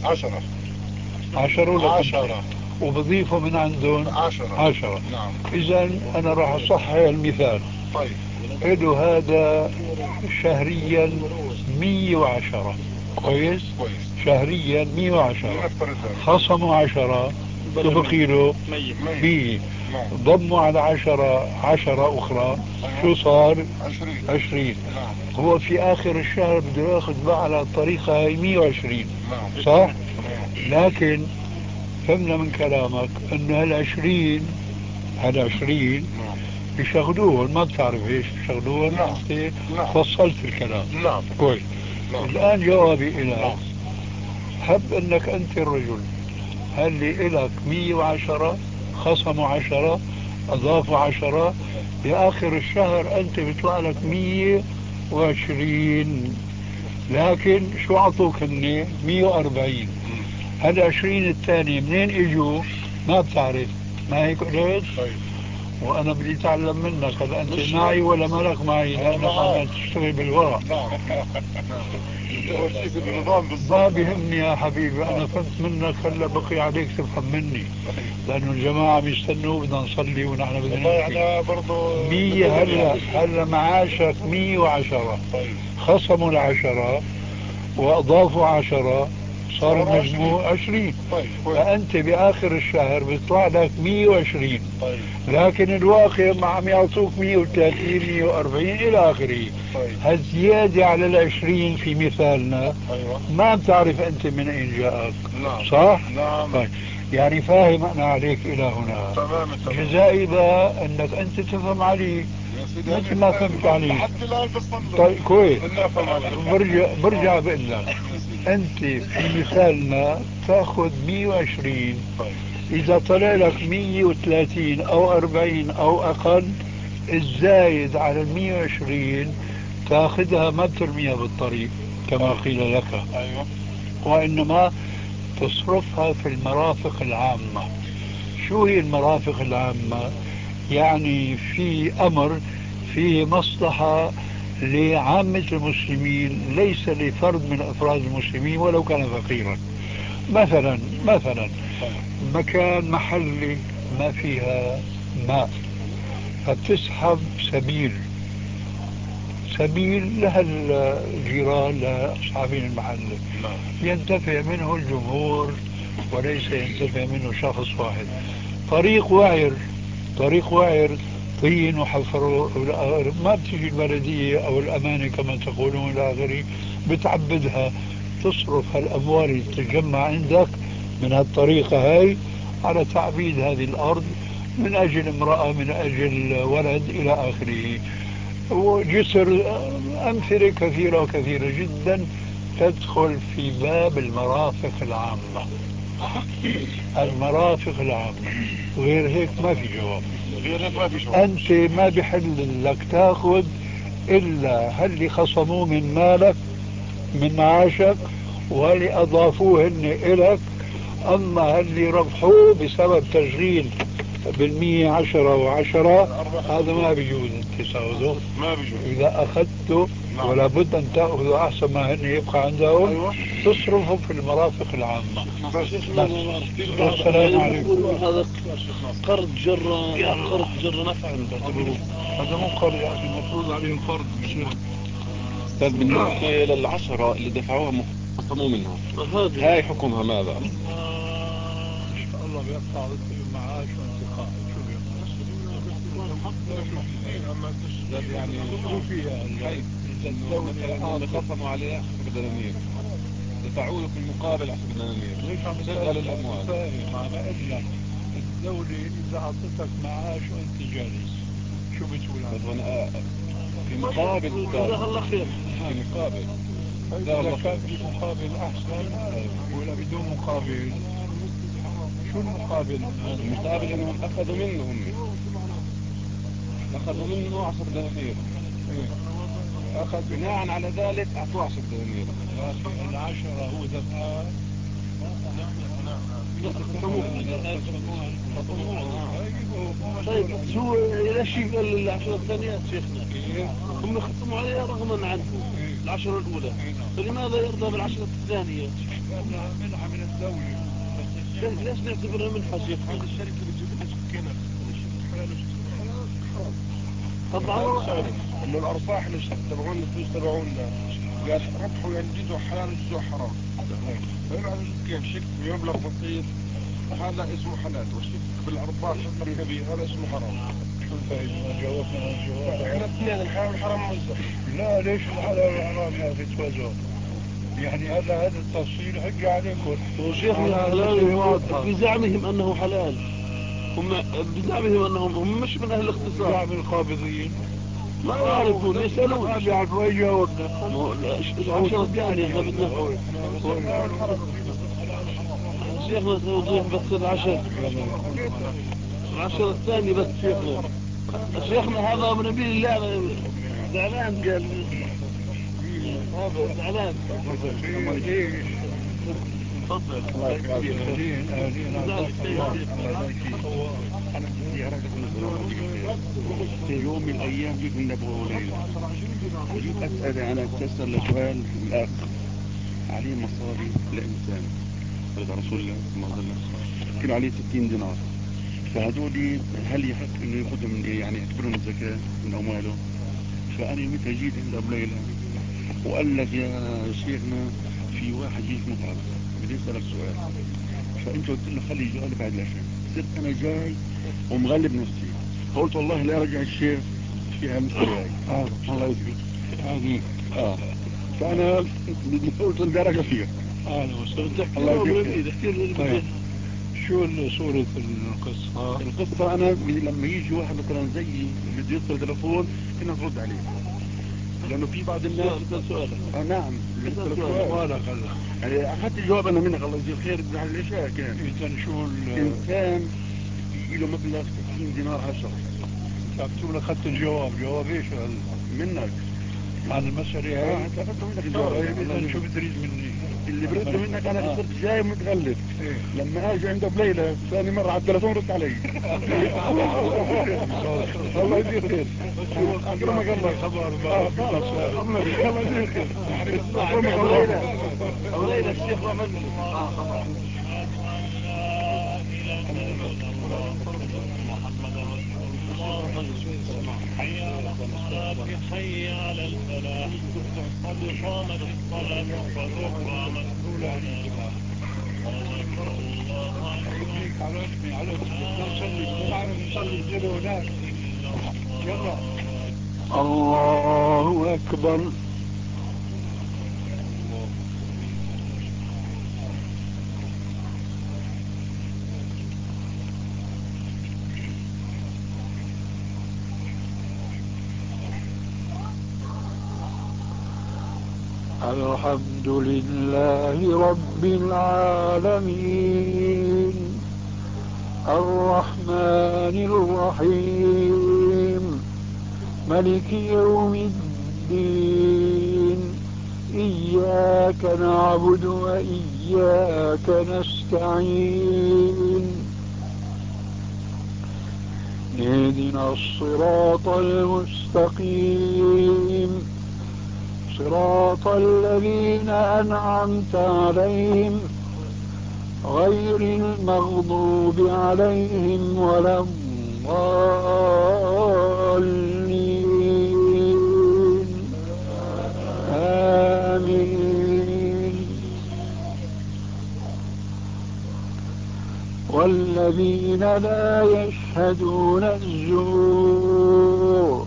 10 ولا 10 وبضيفوا من عندهم 10. نعم. اذا انا راح اصحح المثال. طيب له هذا شهريا 110. كويس. شهريا 110. خصموا 10 بقي له 100. ضموا على 10 أخرى. شو صار؟ 20. هو في آخر الشهر بده ياخذ بقى على الطريقة هاي 120. صح؟ لكن فهمنا من كلامك انه هال20 بيشغلوه ما بتعرف ايش بيشغلوه. نعم. انت نعم. فصلت الكلام. نعم. كويس. نعم. الان جوابي الى نعم. هب انك انت الرجل، هل لي لك 110 خصموا 10 اضافوا 10 باخر الشهر انت بيطلع لك 120، لكن شو اعطوك هن 140. هل 20 الثاني منين اجوا ما بتعرف، ما هيك قلت؟ طيب. وانا بدي اتعلم منك، هلا انت مش معي ولا مالك معي؟ أنا لانك معك. عم تشتغل بالورق. نعم. هو شيء في النظام بالضبط. ما بيهمني يا حبيبي، انا فهمت منك، هلا بقي عليك تفهم مني، لانه الجماعه بيستنوا بدنا نصلي ونحن بدنا والله نحكي. انا برضه 100 هلا معاشك 110. طيب. خصموا العشرة واضافوا 10 صار صاروا المجموع 20. طيب كويس. فانت باخر الشهر بيطلع لك 120. طيب. لكن الواقع ما عم يعطوك 130 140 الى اخره. طيب. هالزيادة على ال20 في مثالنا ايوه. ما بتعرف انت من اين جاءك. نعم. صح؟ نعم. طيب. يعني فاهم انا عليك الى هنا. تمام. جزائي بقى انك انت تفهم علي يا سيدي مثل ما فهمت علي. لحد الان بصلي. طيب كويس. انا افهم عليك. برجع بقول لك انت في مثالنا تاخذ 120. طيب. اذا طلع لك 130 او 40 او اقل، الزايد على ال 120 تاخذها ما بترميها بالطريق كما قيل لك، ايوه. وانما تصرفها في المرافق العامة. شو هي المرافق العامة؟ يعني في امر فيه مصلحة لعامة المسلمين، ليس لفرد من افراد المسلمين ولو كان فقيرا. مثلا مكان محلي ما فيها ماء، فبتسحب سبيل لهالجيران لاصحابين المحل، ينتفع منه الجمهور وليس ينتفع منه شخص واحد. طريق وعر طين وحفر إلى آخره، ما بتيجي البلدية أو الأمانة كما تقولون إلى آخره بتعبدها، تصرف هالأموال اللي تتجمع عندك من هالطريقة هاي على تعبيد هذه الأرض من أجل امرأة، من أجل ولد إلى آخره. وجسر أمثلة كثيرة وكثيرة جدا تدخل في باب المرافق العامة. المرافق العامة، غير هيك ما في جواب. أنت ما بحل لك تاخذ إلا هل خصموه من مالك من معاشك وهل أضافوه هن إلك، أما هل ربحوه بسبب تشغيل 110 هذا ما بيجوز انت تاخذه. ما بيجوز اذا اخذته. ولا بد ان تاخذه احسن ما هن يبقى عندهم. أيوة. تصرفه في المرافق العامة. بس. والسلام عليكم. هذا قرض جر نفع بعتبروه. هذا مو قرض يا اخي، المفروض عليهم قرض مش طيب بالنسبة لل10 اللي دفعوها خصموا منها، هاي حكمها ماذا؟ ان شاء الله بيقطع المعاش والانتقاء. يعني شو فيها إذا خصموا عليه 10 دنانير دفعوا له في المقابل 10 دنانير، ليش عم شغل الأموال. معنى إلا الدولة إذا أعطتك معاش وأنت جالس شو بتقول بس عنه؟ أنا في مقابل جزاك الله خير. في مقابل إذا كان في مقابل أحسن ولا بدون مقابل. شو المقابل؟ المقابل إنهم أخذوا منه 10 دنانير. أخذ بناء على ذلك أعطوه 10 دنانير. لكن 10 هو دفعها. طيب شو ليش قال ال10 الثانيات شيخنا؟ هم خصموا عليها رغما عنه ال10 الأولى، فلماذا يرضى بال10 الثانية؟ منحة من الدولة. ليش نعتبرها منحة شيخنا؟ الشركة بتجيب لنا سكينة طبعا انه الارباح اللي تبعون الفلوس تبعونا قال ربحوا ينجزوا حلال وجزوا حرام. فيبعثوا كيف شيك بمبلغ بسيط هذا اسمه حلال، وشيك بالارباح مبلغ كبير هذا اسمه حرام. شو الفائدة؟ ما جاوبنا عن الجواب. احنا اثنين الحلال والحرام موزع. لا ليش الحلال والحرام يا أخي توزعوا؟ يعني هذا التفصيل حجة عليكم. وشيخنا حلال بزعمهم أنه حلال. هم بزعمهم انهم هم مش من اهل الاختصاص. زعم القابضيين ما يعرفون يسألون. ما بيعرفوا يجاوبنا. العشرة الثانية احنا بدنا شيخنا توضيح بس العشرة الثانية بس شيخنا هذا من نبي الله زعلان قال هذا زعلان. تفضل. في يوم من الايام جيت من ابو ليلى وجيت اسال انا استفسر لسؤال الاخ عليه مصاري لانسان هذا رسول الله صلى الله عليه وسلم كل عليه 60 دينار فهذول هل يحق انه ياخذهم يعني يعتبرهم الزكاه من امواله؟ فانا متى جيت عند ابو ليلى وقال لك يا شيخنا في واحد هيك مهرب بدي اسالك سؤال فانت قلت له خلي يجي لي بعد العشاء صرت انا جاي ومغلب نفسي قلت والله لا ارجع الشيخ فيها مثل هاي الله يسلمك فانا قلت بدي ارجع فيها الله يسلمك. طيب شو صورة القصة؟ القصة انا لما يجي واحد مثلا زيي بده يتصل تلفون كنا نرد عليه لانه في بعض الناس سؤالك نعم سؤالك يعني اخذت الجواب انا منك الله يجزيه خير على الاشياء كان إذن شو انسان له مبلغ 60 دينار على الشهر بتقول اخذت الجواب ايش هذا؟ منك عن المسألة هاي؟ اخذت منك الجواب. إذن شو بتريد مني؟ اللي بريده منك انا صرت جاي متغلب لما اجي عند ابو ليلى ثاني مرة على التلفون رد علي. الله يجزيه خير. اكرمك الله. خبر الله يجزيه خير. اكرمك الله. ابو ليلى الشيخ محمد حي على الصلاة حي على الفلاح قد قامت الصلاة والركوع مسؤولا الله أكبر الله أكبر. الحمد لله رب العالمين الرحمن الرحيم ملك يوم الدين إياك نعبد وإياك نستعين اهدنا الصراط المستقيم صراط الذين أنعمت عليهم غير المغضوب عليهم ولا الضالين آمين. والذين لا يشهدون الزور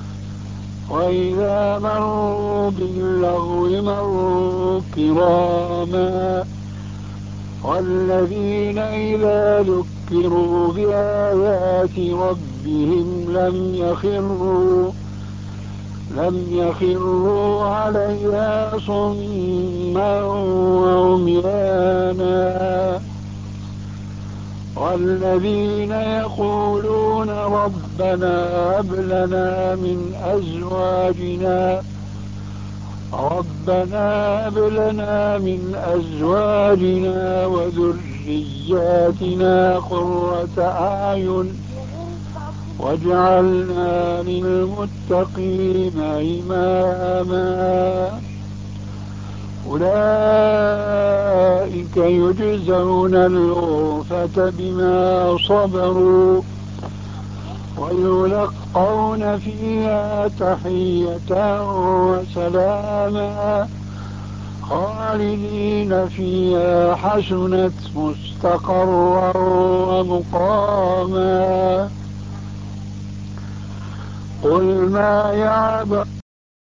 وإذا مروا باللغو مروا كراما والذين إذا ذكروا بآيات ربهم لم يخروا عليها صما وعميانا والذين يقولون ربنا هب لنا من أزواجنا وذرياتنا قرة أعين واجعلنا للمتقين إماما أولئك يجزون الغرفة بما صبروا ويلقون فيها تحية وسلاما خالدين فيها حسنت مستقرا ومقاما. قل ما يعبأ